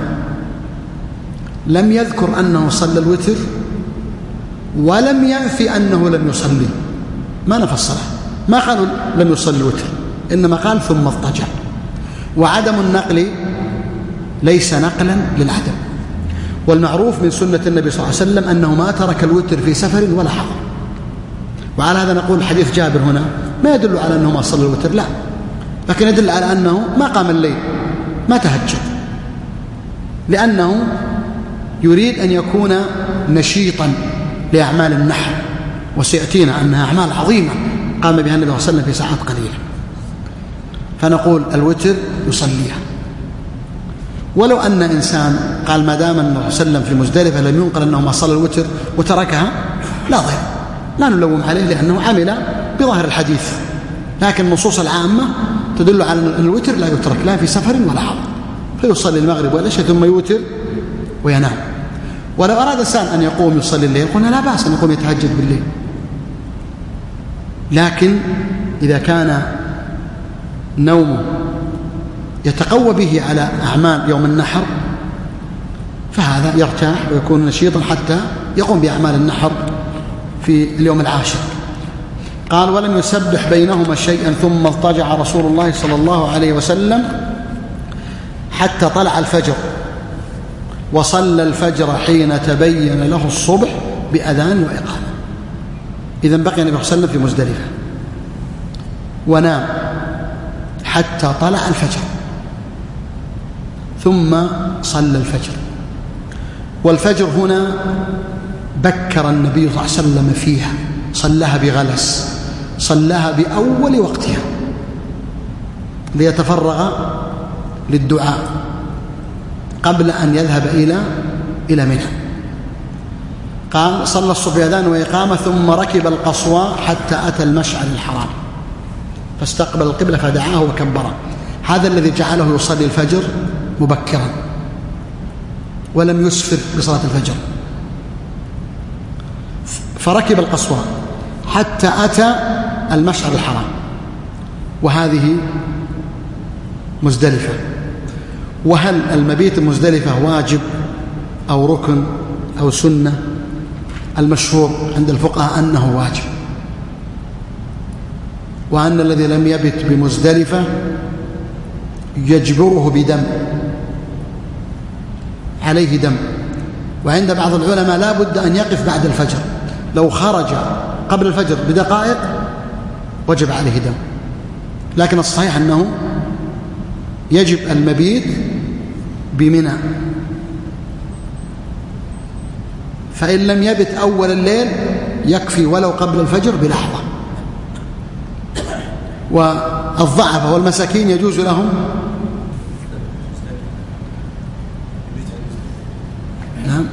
A: لم يذكر أنه صلى الوتر ولم ينفي أنه لم يصلي، ما نفى الصلاة، ما قالوا لم يصلي الوتر، إنما قال ثم اضطجع. وعدم النقل ليس نقلا للعدم، والمعروف من سنة النبي صلى الله عليه وسلم أنه ما ترك الوتر في سفر ولا حضر. وعلى هذا نقول حديث جابر هنا ما يدل على أنه ما صلى الوتر، لا، لكن يدل على أنه ما قام الليل، ما تهجد، لأنه يريد أن يكون نشيطا لأعمال النحر، وسيأتينا أنها أعمال عظيمة قام بها النبي صلى الله عليه وسلم في ساعات قليلة. فنقول الوتر يصليها. ولو أن إنسان قال ما دام النبي صلى الله عليه وسلم في مزدلفة لم ينقل أنه ما صلى الوتر وتركها، لا ضير، لا نلوم عليه لأنه عمل بظاهر الحديث، لكن النصوص العامة تدل على أن الوتر لا يترك لا في سفر ولا حضر، فيصلي المغرب والعشاء ثم يوتر وينام. ولو أراد إنسان أن يقوم يصلي الليل قلنا لا بأس أن يقوم يتهجد بالليل، لكن إذا كان نومه يتقوى به على أعمال يوم النحر فهذا يرتاح ويكون نشيطا حتى يقوم بأعمال النحر في اليوم العاشر. قال ولم يسبح بينهما شيئا ثم اضطجع رسول الله صلى الله عليه وسلم حتى طلع الفجر، وصلى الفجر حين تبين له الصبح بأذان وإقامة. إذن بقي النبي صلى الله عليه وسلم في مزدلفة ونام حتى طلع الفجر ثم صلى الفجر. والفجر هنا بكر النبي صلى الله عليه وسلم فيها، صلاها بغلس، صلاها بأول وقتها ليتفرغ للدعاء قبل أن يذهب إلى إلى منى. قال صلى الصبح أذان وإقامة ثم ركب القصواء حتى أتى المشعر الحرام فاستقبل القبلة فدعاه وكبره. هذا الذي جعله يصلي الفجر مبكرا ولم يسفر بصلاة الفجر. فركب القصواء حتى أتى المشعر الحرام، وهذه مزدلفة. وهل المبيت المزدلفة واجب أو ركن أو سنة؟ المشهور عند الفقهاء أنه واجب، وأن الذي لم يبت بمزدلفة يجبره بدم، عليه دم. وعند بعض العلماء لا بد أن يقف بعد الفجر، لو خرج قبل الفجر بدقائق وجب عليه دم. لكن الصحيح أنه يجب المبيت بمنى، فإن لم يبت أول الليل يكفي ولو قبل الفجر بلحظة. والضعف والمساكين يجوز لهم نعم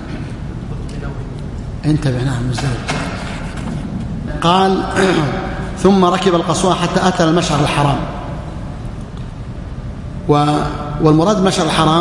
A: انتبه نعم مزدلفة. قال ثم ركب القصواء حتى أتى المشعر الحرام. والمراد المشعر الحرام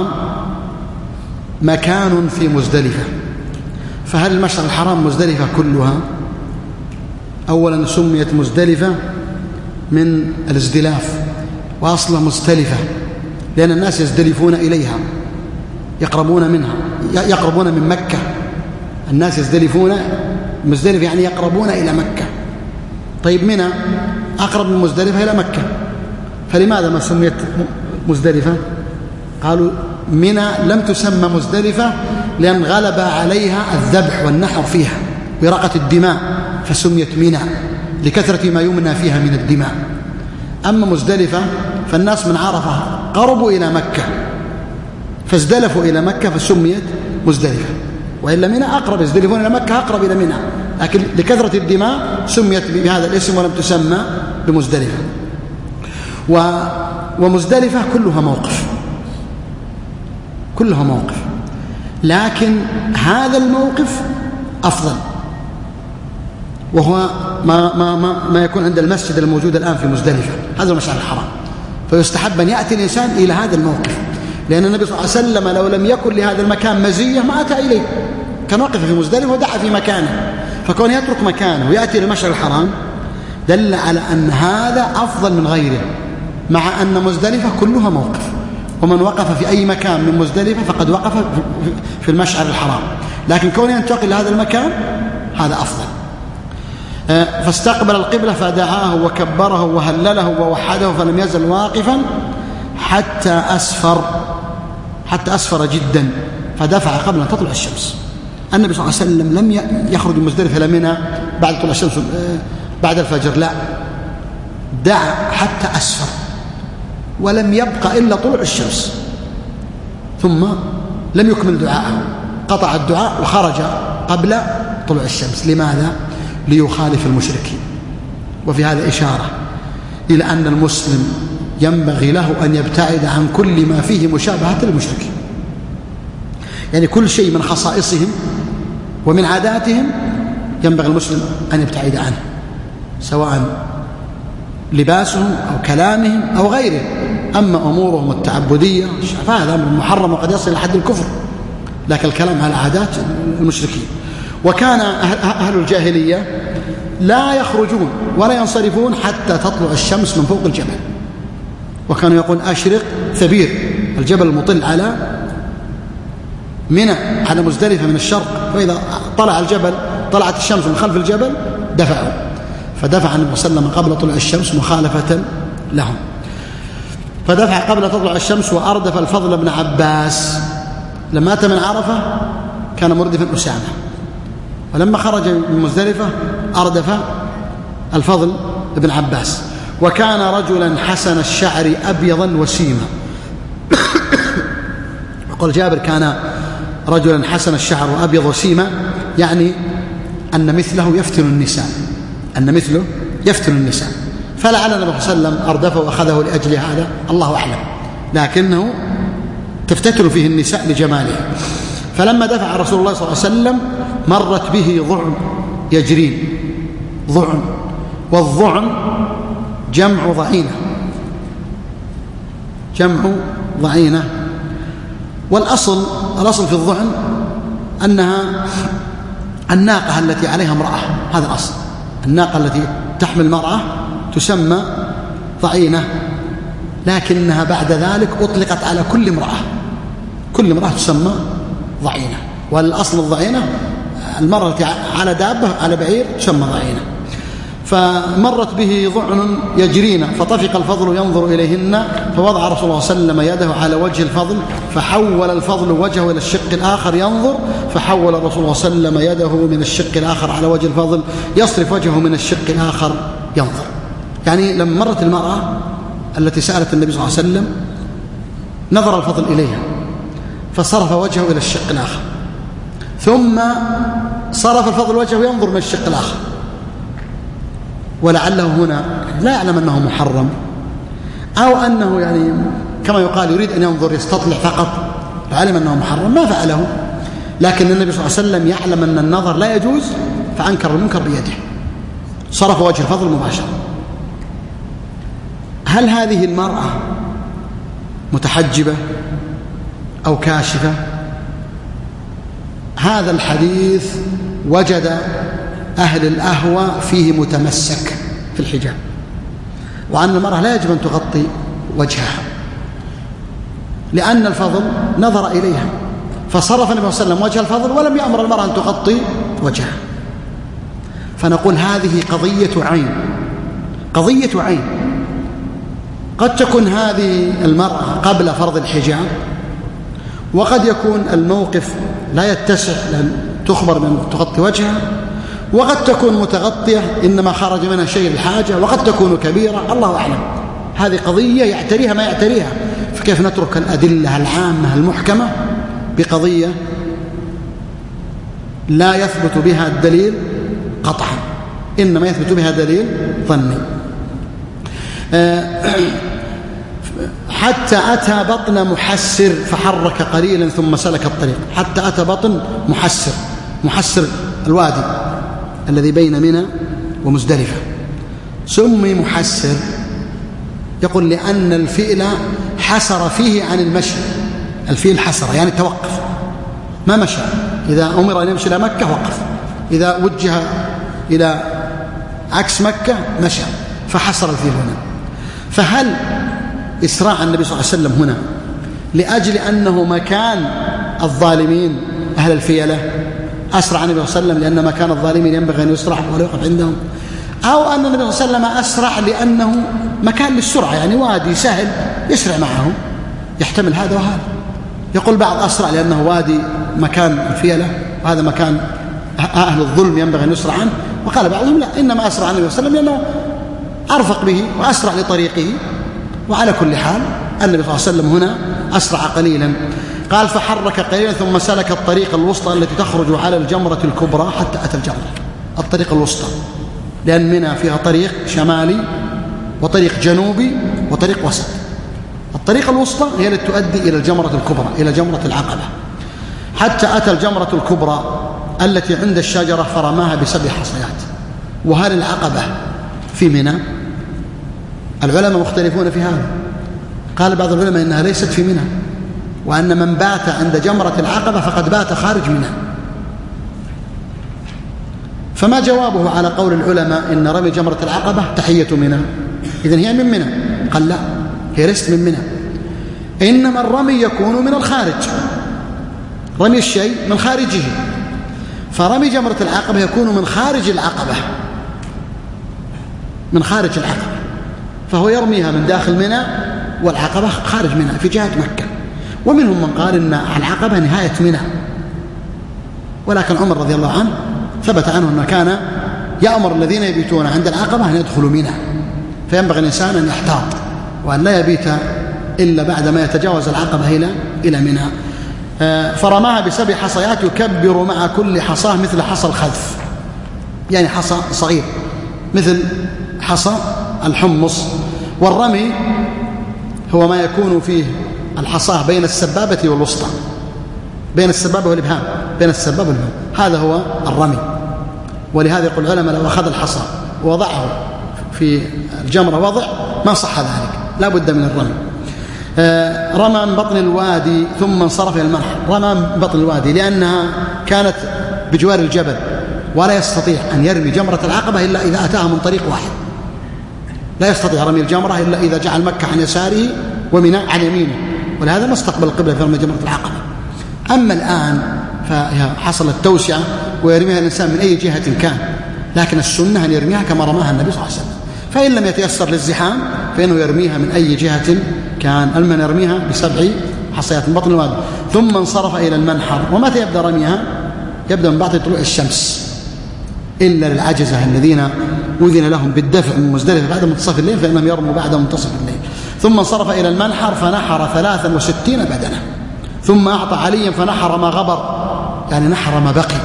A: مكان في مزدلفة. فهل المشعر الحرام مزدلفة كلها؟ أولا سميت مزدلفة من الازدلاف، وأصلها مزدلفة لأن الناس يزدلفون إليها، يقربون منها، يقربون من مكة. الناس يزدلفون، مزدلفة يعني يقربون إلى مكة. طيب منى أقرب من مزدلفة إلى مكة، فلماذا ما سميت مزدلفة؟ قالوا منى لم تسمى مزدلفة لأن غلب عليها الذبح والنحر فيها وإراقة الدماء، فسميت منى لكثرة ما يمنى فيها من الدماء. أما مزدلفة فالناس من عرفة قربوا إلى مكة فازدلفوا إلى مكة فسميت مزدلفة، وإلا منى أقرب، يزدلفون إلى مكة أقرب إلى منى، لكن لكثرة الدماء سميت بهذا الاسم ولم تسمى بمزدلفة. و... ومزدلفة كلها موقف، كلها موقف، لكن هذا الموقف أفضل، وهو ما, ما, ما, ما يكون عند المسجد الموجود الآن في مزدلفة، هذا المشعر الحرام. فيستحب أن يأتي الإنسان إلى هذا الموقف، لأن النبي صلى الله عليه وسلم لو لم يكن لهذا المكان مزية ما أتى إليه، كان واقف في مزدلفة ودعا في مكانه. فكون يترك مكانه ويأتي للمشعر الحرام دل على أن هذا أفضل من غيره، مع أن مزدلفة كلها موقف، ومن وقف في أي مكان من مزدلفة فقد وقف في المشعر الحرام، لكن كون ينتقل لهذا المكان هذا أفضل. فاستقبل القبلة فدعاه وكبره وهلله ووحده فلم يزل واقفا حتى أسفر، حتى أسفر جدا، فدفع قبل أن تطلع الشمس. النبي صلى الله عليه وسلم لم يخرج من مزدلفة لمنى بعد طلوع الشمس بعد الفجر، لا، دعا حتى أسفر ولم يبقى إلا طلوع الشمس، ثم لم يكمل دعاءه، قطع الدعاء وخرج قبل طلوع الشمس. لماذا؟ ليخالف المشركين. وفي هذا إشارة إلى أن المسلم ينبغي له أن يبتعد عن كل ما فيه مشابهة للمشركين، يعني كل شيء من خصائصهم ومن عاداتهم ينبغي المسلم أن يبتعد عنه، سواء لباسهم أو كلامهم أو غيره. أما أمورهم التعبدية فهذا أمر محرم وقد يصل إلى حد الكفر، لكن الكلام على عادات المشركين. وكان أهل الجاهلية لا يخرجون ولا ينصرفون حتى تطلع الشمس من فوق الجبل، وكانوا يقول أشرق ثبير، الجبل المطل على منى على مزدلفة من الشرق، فإذا طلع الجبل طلعت الشمس من خلف الجبل دفعوا، فدفع النبي صلى الله عليه وسلم قبل طلوع الشمس مخالفة لهم، فدفع قبل تطلع الشمس. وأردف الفضل بن عباس لما أتى من عرفة كان مردفا أسامة، ولما خرج من مزدلفة أردف الفضل بن عباس. وكان رجلا حسن الشعر أبيضا وسيما. يقول جابر كان رجلا حسن الشعر وأبيض وسيما، يعني أن مثله يفتن النساء، أن مثله يفتن النساء، فلعل النبي صلى الله عليه وسلم أردفه وأخذه لأجل هذا، الله أعلم، لكنه تفتتن فيه النساء لجماله. فلما دفع رسول الله صلى الله عليه وسلم مرت به ضعن يجرين، ضعن، والضعن جمع ضعينة، جمع ضعينة. والأصل الأصل في الضعن أنها الناقة التي عليها امرأة، هذا الأصل، الناقة التي تحمل المرأة تسمى ضعينة، لكنها بعد ذلك أطلقت على كل امرأة، كل امرأة تسمى ضعينة. والأصل الضعينة المرأة التي على دابة على بعير تسمى ضعينة. فمرت به ضعن يجرين، فطفق الفضل ينظر إليهن، فوضع رسول الله صلى الله عليه وسلم يده على وجه الفضل، فحول الفضل وجهه إلى الشق الآخر ينظر، فحول الرسول الله صلى الله عليه وسلم يده من الشق الآخر على وجه الفضل يصرف وجهه من الشق الآخر ينظر. يعني لما مرت المرأة التي سألت النبي صلى الله عليه وسلم نظر الفضل إليها فصرف وجهه إلى الشق الآخر، ثم صرف الفضل وجهه ينظر من الشق الآخر، ولعله هنا لا يعلم أنه محرم، أو أنه يعني كما يقال يريد أن ينظر يستطلع فقط، لعلم أنه محرم ما فعله، لكن النبي صلى الله عليه وسلم يعلم أن النظر لا يجوز فأنكر المنكر بيده، صرف وجه الفضل مباشرة. هل هذه المرأة متحجبة أو كاشفة؟ هذا الحديث وجد أهل الأهوى فيه متمسك في الحجاب، وأن المرأة لا يجب أن تغطي وجهها، لأن الفضل نظر إليها فصرف النبي صلى الله عليه وسلم وجه الفضل ولم يأمر المرأة أن تغطي وجهها. فنقول هذه قضية عين، قضية عين. قد تكون هذه المرأة قبل فرض الحجاب، وقد يكون الموقف لا يتسع لأن تخبر بأن تغطي وجهها، وقد تكون متغطية إنما خرج منها شيء الحاجة، وقد تكون كبيرة، الله أعلم. هذه قضية يعتريها ما يعتريها، فكيف نترك الأدلة العامة المحكمة بقضية لا يثبت بها الدليل قطعا، إنما يثبت بها دليل ظني. حتى أتى بطن محسر فحرك قليلا ثم سلك الطريق، حتى أتى بطن محسر، محسر الوادي الذي بين منى ومزدلفة، سمي محسر، يقول لأن الفيل حسر فيه عن المشي، الفيل حسر يعني توقف ما مشى، إذا أمر أن يمشي إلى مكة وقف، إذا وجه إلى عكس مكة مشى، فحسر الفيل هنا. فهل إسراع النبي صلى الله عليه وسلم هنا لأجل أنه مكان الظالمين أهل الفيلة أسرع النبي صلى الله عليه وسلم لأن مكان الظالمين ينبغي أن يسرع ولا يقف عندهم، أو أن النبي صلى الله عليه وسلم أسرع لأنه مكان للسرعة، يعني وادي سهل يسرع معه، يحتمل هذا وهذا. يقول بعض أسرع لأنه وادي مكان الفيلة وهذا مكان أهل الظلم ينبغي أن يسرع عنه، وقال بعضهم لا، إنما أسرع النبي صلى الله عليه وسلم لأنه أرفق به وأسرع لطريقه. وعلى كل حال النبي صلى الله عليه وسلم هنا أسرع قليلا. قال فحرك قليلا ثم سلك الطريق الوسطى التي تخرج على الجمرة الكبرى حتى أتى الجمرة. الطريق الوسطى، لأن منى فيها طريق شمالي وطريق جنوبي وطريق وسط. الطريق الوسطى هي التي تؤدي إلى الجمرة الكبرى، إلى جمرة العقبة، حتى أتى الجمرة الكبرى التي عند الشجرة فرماها بسبع حصيات. وهل العقبة في منى؟ العلماء مختلفون في هذا. قال بعض العلماء إنها ليست في منى، وأن من بات عند جمرة العقبة فقد بات خارج منى. فما جوابه على قول العلماء إن رمي جمرة العقبة تحية منى؟ إذن هي من منى؟ قال لا، هي ليست من منى، إنما الرمي يكون من الخارج، رمي الشيء من خارجه. فرمي جمرة العقبة يكون من خارج العقبة، من خارج العقبة، فهو يرميها من داخل منى والعقبة خارج منى في جهة مكة. ومنهم من قال إن العقبة نهاية منى، ولكن عمر رضي الله عنه ثبت عنه أنه كان يأمر الذين يبيتون عند العقبة أن يدخلوا منى، فينبغي الإنسان أن يحتاط وأن لا يبيت إلا بعد ما يتجاوز العقبة إلى إلى منى. فرماها بسبع حصيات يكبر مع كل حصاه مثل حصى الخذف، يعني حصى صغير مثل حصى الحمص. والرمي هو ما يكون فيه الحصاه بين السبابة والوسطى، بين السبابة والإبهام، بين السبابة والإبهام، هذا هو الرمي. ولهذا يقول العلماء لو أخذ الحصى ووضعه في الجمرة وضع ما صح ذلك، لا بد من الرمي. رمى من بطن الوادي ثم انصرف إلى المنحر. رمى من بطن الوادي لأنها كانت بجوار الجبل، ولا يستطيع أن يرمي جمرة العقبة إلا إذا أتاها من طريق واحد، لا يستطيع رمي الجمرة إلا إذا جعل مكة عن يساره ومنى عن يمينه، ولهذا ما استقبل القبلة في رمي جمرة العقبة. أما الآن فحصلت توسعة ويرميها الإنسان من أي جهة كان، لكن السنة أن يرميها كما رماها النبي صلى الله عليه وسلم. فإن لم يتيسر للزحام فإنه يرميها من أي جهة كان، المن يرميها بسبع حصيات من بطن الوادي. ثم انصرف إلى المنحر. ومتى يبدأ رميها؟ يبدأ من بعد طلوع الشمس، إلا للعجزة الذين أذن لهم بالدفع من مزدلفة بعد منتصف الليل فإنهم يرموا بعد منتصف الليل. ثم انصرف إلى المنحر فنحر ثلاثا وستين بدنة، ثم أعطى عليا فنحر ما غبر، يعني نحر ما بقي.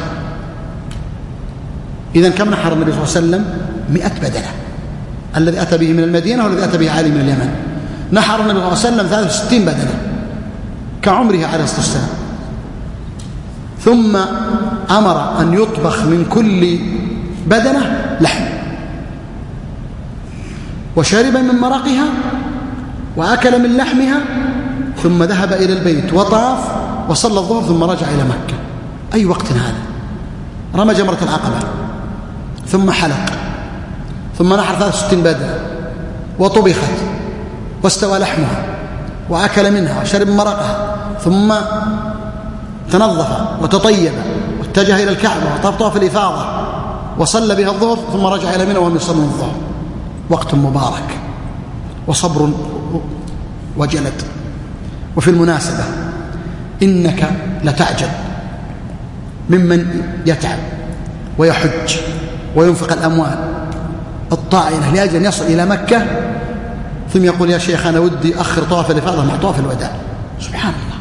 A: إذن كم نحر النبي صلى الله عليه وسلم؟ مئة بدنة، الذي أتى به من المدينة والذي أتى به علي من اليمن. نحر النبي صلى الله عليه وسلم ثلاثة وستين بدنة كعمره عليه الصلاة والسلام. ثم أمر أن يطبخ من كل بدنة لحم، وشرب من مرقها وأكل من لحمها، ثم ذهب إلى البيت وطاف وصلى الظهر ثم رجع إلى مكة. أي وقت هذا؟ رمى جمرة العقبة ثم حلق ثم نحر ثلاثة وستين بدنة وطبخت واستوى لحمها وأكل منها وشرب مرقها، ثم تنظف وتطيب واتجه إلى الكعبة وطاف الإفاضة وصلى بها الظهر ثم رجع إلى منى وهم يصلون الظهر. وقت مبارك وصبر وجلد. وفي المناسبة إنك لتعجب ممن يتعب ويحج وينفق الأموال الطائلة لأجل أن يصل إلى مكة، ثم يقول يا شيخ أنا ودي أخر طواف الإفاضة مع طواف الوداع. سبحان الله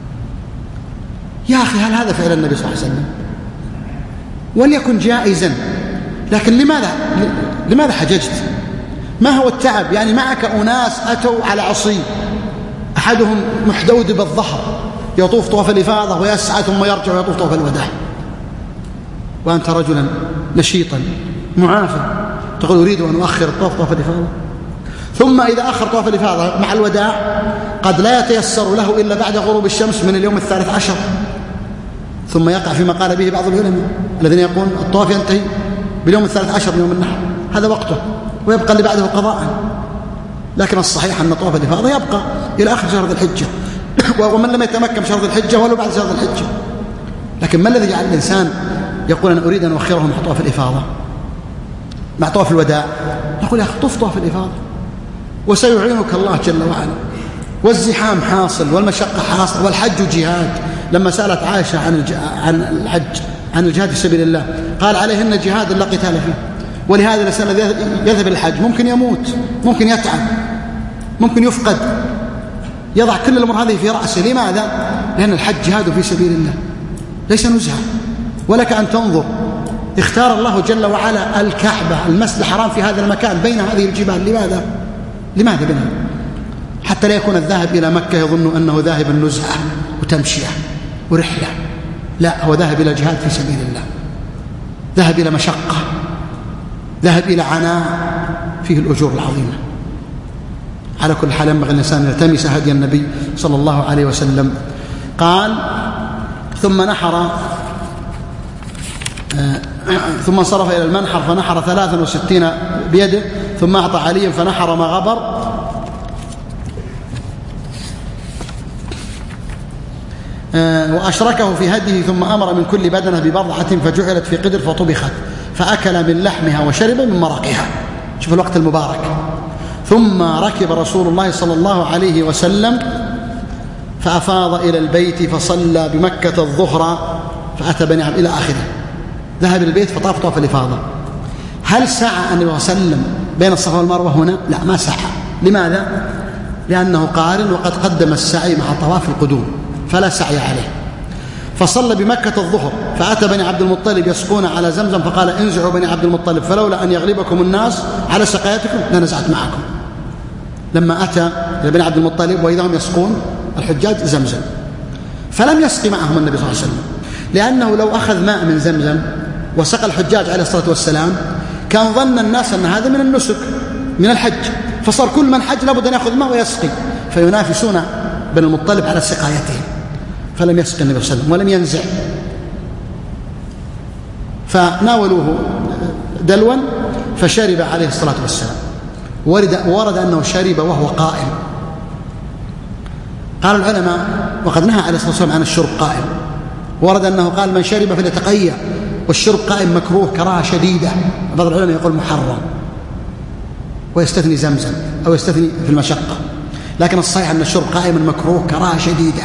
A: يا أخي، هل هذا فعل النبي صلى الله عليه وسلم؟ وليكن جائزا، لكن لماذا لماذا حججت؟ ما هو التعب؟ يعني معك أناس أتوا على عصي، أحدهم محدود بالظهر يطوف طواف الإفاضة ويسعى ثم يرجع ويطوف طواف الوداع، وأنت رجلا نشيطا معافى تقول أريد أن أؤخر الطواف طواف الإفاضة. ثم إذا أخر طواف الإفاضة مع الوداع قد لا يتيسر له إلا بعد غروب الشمس من اليوم الثالث عشر، ثم يقع فيما قال به بعض العلماء الذين يقولون الطواف ينتهي باليوم الثالث عشر من يوم النحر، هذا وقته ويبقى اللي بعده قضاء. لكن الصحيح أن طواف الإفاضة يبقى إلى آخر شهر ذي الحجة، ومن لم يتمكن شهر ذي الحجة ولو بعد شهر ذي الحجة. لكن ما الذي جعل الإنسان يقول أنا أريد أن أؤخره مع طواف الإفاضة مع طواف الوداع؟ نقول يا أخي طف طواف الإفاضة وسيعينك الله جل وعلا، والزحام حاصل والمشقة حاصل والحج جهاد. لما سألت عائشة عن عن الحج عن الجهاد في سبيل الله قال عليهن جهاد لا قتال فيه. ولهذا الإنسان الذي يذهب الحج ممكن يموت، ممكن يتعب، ممكن يفقد، يضع كل الأمور هذه في رأسه. لماذا؟ لأن الحج جهاد في سبيل الله ليس نزهة. ولك أن تنظر، اختار الله جل وعلا الكعبة المسجد الحرام في هذا المكان بين هذه الجبال. لماذا؟ لماذا بنا؟ حتى لا يكون الذاهب إلى مكة يظن أنه ذاهب النزهة وتمشية ورحلة. لا، هو ذاهب إلى جهاد في سبيل الله، ذهب إلى مشقة، ذهب إلى عناء فيه الأجور العظيمة. على كل حال ينبغي الإنسان أن يلتمس هدي النبي صلى الله عليه وسلم. قال ثم نحر آه ثم انصرف إلى المنحر فنحر ثلاثا وستين بيده، ثم أعطى عليا فنحر ما غبر، آه وأشركه في هديه، ثم أمر من كل بدنة ببضعة فجعلت في قدر فطبخت، فأكل من لحمها وشرب من مرقها. شوف الوقت المبارك. ثم ركب رسول الله صلى الله عليه وسلم فأفاض إلى البيت فصلى بمكة الظهر فأتى بني عبد إلى آخره. ذهب إلى البيت فطاف طواف الإفاضة. هل سعى النبي صلى الله عليه وسلم بين الصفا والمروة هنا؟ لا، ما سعى. لماذا؟ لأنه قارن وقد قدم السعي مع طواف القدوم فلا سعي عليه. فصلى بمكة الظهر فأتى بني عبد المطلب يسقون على زمزم فقال انزعوا بني عبد المطلب فلولا أن يغلبكم الناس على سقايتكم لنزعت معكم. لما أتى إلى بني عبد المطلب وإذا هم يسقون الحجاج زمزم، فلم يسقي معهم النبي صلى الله عليه وسلم، لأنه لو أخذ ماء من زمزم وسقى الحجاج عليه الصلاة والسلام كان ظن الناس أن هذا من النسك من الحج، فصار كل من حج لابد أن يأخذ ماء ويسقي، فينافسون بني المطلب على سقايتهم. فلم يسقي النبي صلى الله عليه وسلم ولم ينزع، فناولوه دلوا فشرب عليه الصلاة والسلام. ورد, ورد أنه شرب وهو قائم. قال العلماء وقد نهى عليه الصلاة والسلام عن الشرب قائم. ورد أنه قال من شرب فليتقيأ، والشرب قائم مكروه كراهة شديدة. بعض العلماء يقول محرم ويستثني زمزم أو يستثني في المشقة، لكن الصحيح أن الشرب قائم مكروه كراهة شديدة.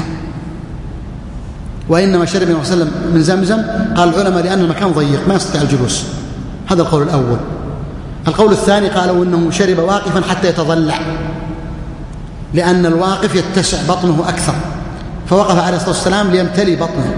A: وإنما شرب النبي صلى الله عليه وسلم من زمزم قال العلماء لأن المكان ضيق ما يستطيع الجلوس. هذا القول الأول. القول الثاني قالوا إنه شرب واقفا حتى يتضلع، لأن الواقف يتسع بطنه أكثر، فوقف عليه الصلاة والسلام ليمتلي بطنه.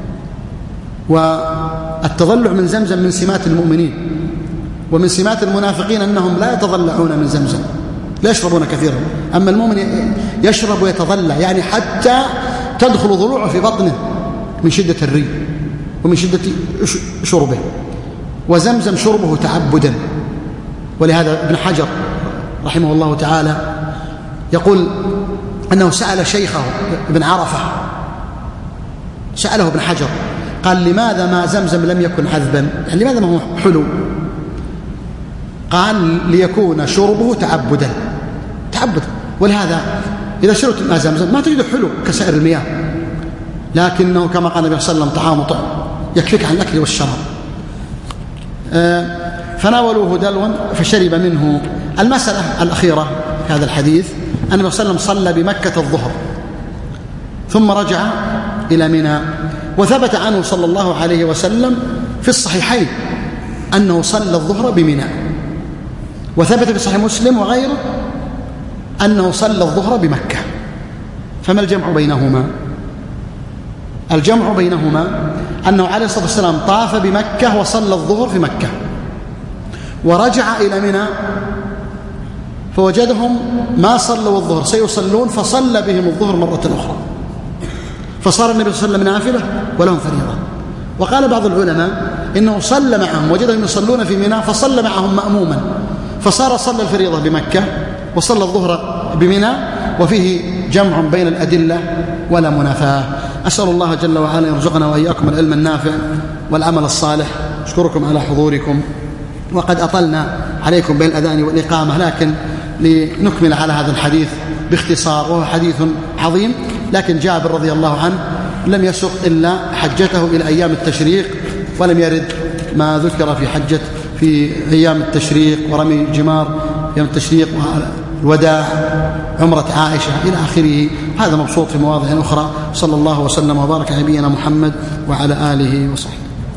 A: والتضلع من زمزم من سمات المؤمنين، ومن سمات المنافقين أنهم لا يتضلعون من زمزم، لا يشربون كثيرا. أما المؤمن يشرب ويتضلع، يعني حتى تدخل ضلوعه في بطنه من شدة الري ومن شدة شربه. وزمزم شربه تعبدا. ولهذا ابن حجر رحمه الله تعالى يقول أنه سأل شيخه ابن عرفة، سأله ابن حجر قال لماذا ما زمزم لم يكن عذبا، يعني لماذا ما هو حلو؟ قال ليكون شربه تعبدا تعبدا. ولهذا إذا شربت ماء زمزم ما تجد حلو كسائر المياه، لكنه كما قال النبي صلى الله عليه وسلم طعام طعم يكفيك عن الأكل والشراب. آه فناولوه دلوا فشرب منه. المسألة الأخيرة في هذا الحديث أن النبي صلى الله عليه وسلم صلى بمكة الظهر ثم رجع إلى منى. وثبت عنه صلى الله عليه وسلم في الصحيحين أنه صلى الظهر بمنى، وثبت في صحيح مسلم وغيره أنه صلى الظهر بمكة. فما الجمع بينهما؟ الجمع بينهما أنه عليه الصلاة والسلام طاف بمكة وصلى الظهر في مكة، ورجع إلى منى فوجدهم ما صلوا الظهر سيصلون فصلى بهم الظهر مرة أخرى، فصار النبي صلى الله عليه وسلم نافلة ولهم فريضة. وقال بعض العلماء إنه صلى معهم، وجدهم يصلون في منى فصلى معهم مأموما، فصار صلى الفريضة بمكة وصلى الظهر بمنى، وفيه جمع بين الأدلة ولا منافاة. أسأل الله جل وعلا يرزقنا وإياكم العلم النافع والعمل الصالح. أشكركم على حضوركم، وقد أطلنا عليكم بين الأذان والإقامة، لكن لنكمل على هذا الحديث باختصار، وهو حديث عظيم. لكن جابر رضي الله عنه لم يسق إلا حجته إلى أيام التشريق، ولم يرد ما ذكر في حجة في أيام التشريق ورمي جمار أيام التشريق والوداع عمرة عائشة إلى آخره. هذا مبسوط في مواضع أخرى. صلى الله وسلم وبارك على نبينا محمد وعلى آله وصحبه.